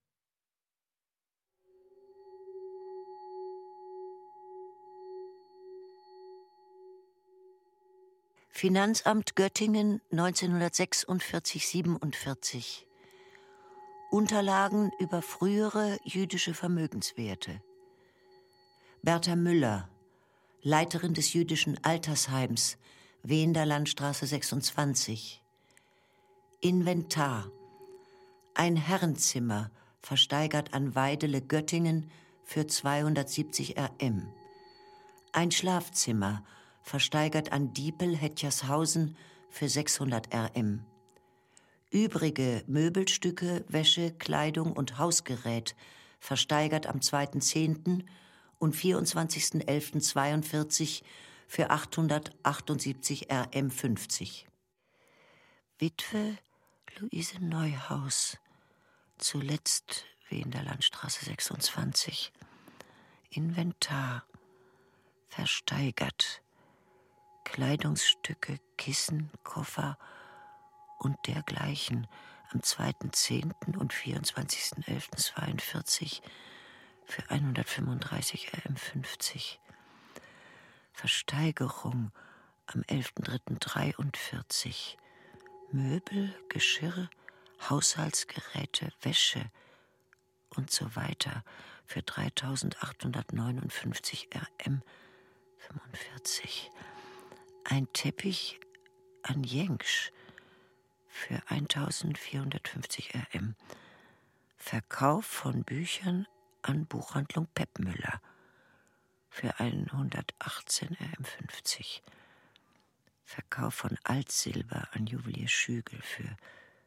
Finanzamt Göttingen neunzehnhundertsechsundvierzig siebenundvierzig. Unterlagen über frühere jüdische Vermögenswerte. Bertha Müller, Leiterin des jüdischen Altersheims, W in der Landstraße sechsundzwanzig. Inventar. Ein Herrenzimmer, versteigert an Weidele Göttingen für zweihundertsiebzig R M. Ein Schlafzimmer, versteigert an Diepel Hetchershausen für sechshundert R M. Übrige Möbelstücke, Wäsche, Kleidung und Hausgerät versteigert am zweiten zehnten und vierundzwanzigsten elften zweiundvierzig für achthundertachtundsiebzig R M fünfzig. Witwe Luise Neuhaus, zuletzt W in der Landstraße sechsundzwanzig. Inventar, versteigert. Kleidungsstücke, Kissen, Koffer und dergleichen am zweiten zehnten und vierundzwanzigsten elften zweiundvierzig für hundertfünfunddreißig R M fünfzig. Versteigerung am elften dritten dreiundvierzig. Möbel, Geschirr, Haushaltsgeräte, Wäsche und so weiter für dreitausendachthundertneunundfünfzig R M fünfundvierzig. Ein Teppich an Jengsch für eintausendvierhundertfünfzig R M. Verkauf von Büchern an Buchhandlung Peppmüller für hundertachtzehn R M fünfzig. Verkauf von Altsilber an Juwelier Schügel für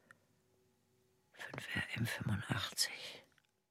fünf R M fünfundachtzig.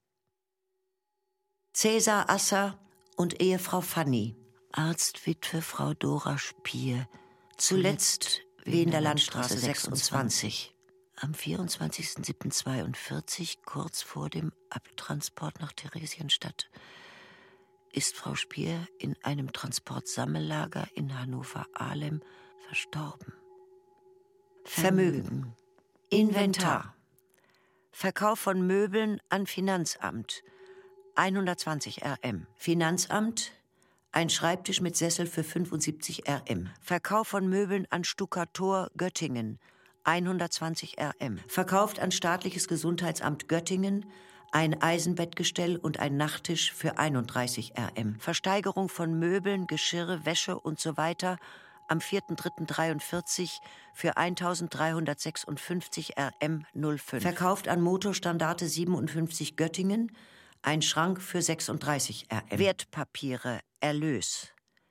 Cäsar Asser und Ehefrau Fanny. Arztwitwe Frau Dora Spier, zuletzt W in der Landstraße sechsundzwanzig. Am vierundzwanzigsten siebten zweiundvierzig, kurz vor dem Abtransport nach Theresienstadt, ist Frau Spier in einem Transportsammellager in Hannover-Ahlem verstorben. Vermögen. Inventar. Verkauf von Möbeln an Finanzamt. hundertzwanzig R M. Finanzamt. Ein Schreibtisch mit Sessel für fünfundsiebzig R M. Verkauf von Möbeln an Stuckator Göttingen. hundertzwanzig R M. Verkauft an Staatliches Gesundheitsamt Göttingen ein Eisenbettgestell und ein Nachttisch für einunddreißig R M. Versteigerung von Möbeln, Geschirre, Wäsche und so weiter am vierten dritten dreiundvierzig für eintausenddreihundertsechsundfünfzig R M null fünf. Verkauft an Motorstandarte siebenundfünfzig Göttingen ein Schrank für sechsunddreißig R M. Wertpapiere, Erlös.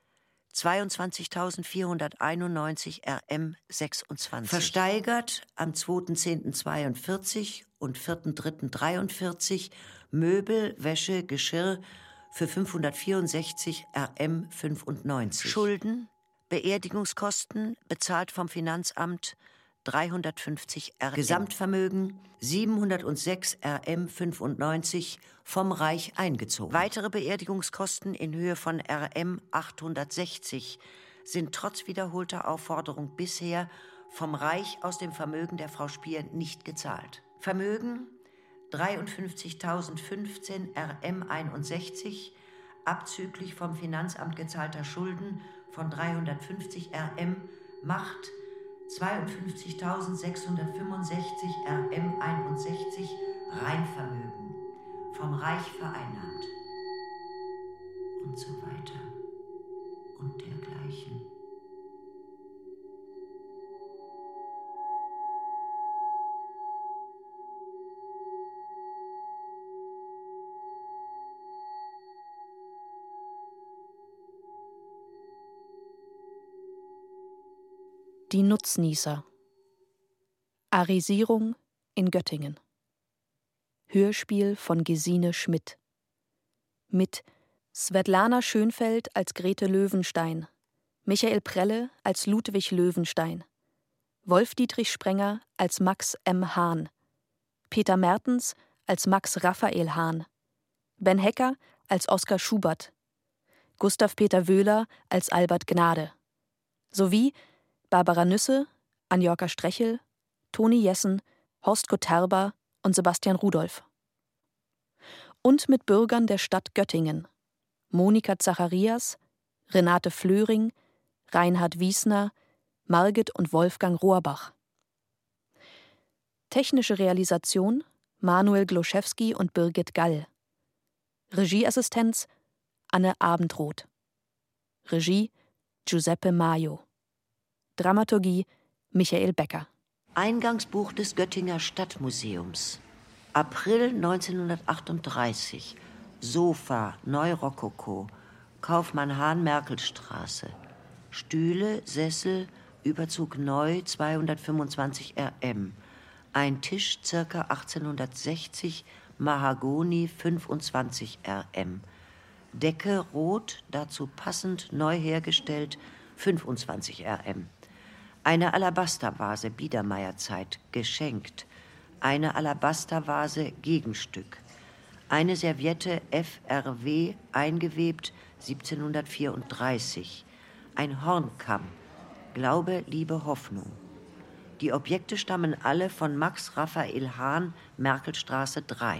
zweiundzwanzigtausendvierhunderteinundneunzig R M sechsundzwanzig. Versteigert am zweiten zehnten zweiundvierzig und vierten dritten dreiundvierzig Möbel, Wäsche, Geschirr für fünfhundertvierundsechzig R M fünfundneunzig. Schulden, Beerdigungskosten, bezahlt vom Finanzamt dreihundertfünfzig R M. Gesamtvermögen siebenhundertsechs R M fünfundneunzig vom Reich eingezogen. Weitere Beerdigungskosten in Höhe von R M achthundertsechzig sind trotz wiederholter Aufforderung bisher vom Reich aus dem Vermögen der Frau Spier nicht gezahlt. Vermögen dreiundfünfzigtausendfünfzehn R M einundsechzig, abzüglich vom Finanzamt gezahlter Schulden von dreihundertfünfzig R M, macht zweiundfünfzigtausendsechshundertfünfundsechzig R M einundsechzig Reinvermögen, vom Reich vereinnahmt. Und so weiter und dergleichen. Die Nutznießer. Arisierung in Göttingen. Hörspiel von Gesine Schmidt. Mit Svetlana Schönfeld als Grete Löwenstein, Michael Prelle als Ludwig Löwenstein, Wolf-Dietrich Sprenger als Max M. Hahn, Peter Mertens als Max Raphael Hahn, Ben Hecker als Oskar Schubert, Gustav Peter Wöhler als Albert Gnade, sowie Barbara Nüsse, Anjorka Strechel, Toni Jessen, Horst Koterba und Sebastian Rudolph. Und mit Bürgern der Stadt Göttingen: Monika Zacharias, Renate Flöring, Reinhard Wiesner, Margit und Wolfgang Rohrbach. Technische Realisation Manuel Gloszewski und Birgit Gall. Regieassistenz Anne Abendroth. Regie Giuseppe Maio. Dramaturgie Michael Becker. Eingangsbuch des Göttinger Stadtmuseums. April neunzehnhundertachtunddreißig. Sofa, Neurokoko, Kaufmann Hahn, Merkelstraße. Stühle, Sessel, Überzug neu, zweihundertfünfundzwanzig R M. Ein Tisch, ca. achtzehnhundertsechzig, Mahagoni, fünfundzwanzig R M. Decke rot, dazu passend neu hergestellt, fünfundzwanzig R M. Eine Alabastervase Biedermeierzeit, geschenkt. Eine Alabastervase Gegenstück. Eine Serviette F R W, eingewebt, siebzehnhundertvierunddreißig. Ein Hornkamm, Glaube, Liebe, Hoffnung. Die Objekte stammen alle von Max Raphael Hahn, Merkelstraße drei.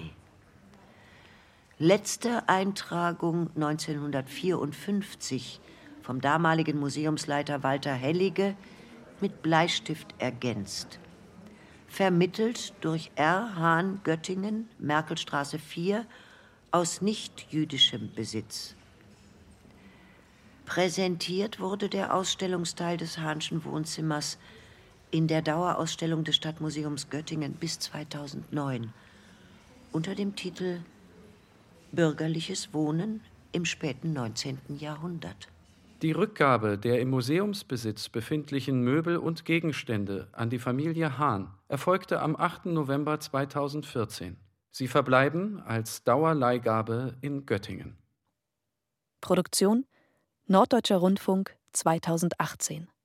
Letzte Eintragung neunzehnhundertvierundfünfzig vom damaligen Museumsleiter Walter Hellige, mit Bleistift ergänzt. Vermittelt durch R. Hahn, Göttingen, Merkelstraße vier, aus nichtjüdischem Besitz. Präsentiert wurde der Ausstellungsteil des Hahnschen Wohnzimmers in der Dauerausstellung des Stadtmuseums Göttingen bis zweitausendneun unter dem Titel Bürgerliches Wohnen im späten neunzehnten Jahrhundert. Die Rückgabe der im Museumsbesitz befindlichen Möbel und Gegenstände an die Familie Hahn erfolgte am achten November zweitausendvierzehn. Sie verbleiben als Dauerleihgabe in Göttingen. Produktion Norddeutscher Rundfunk zweitausendachtzehn.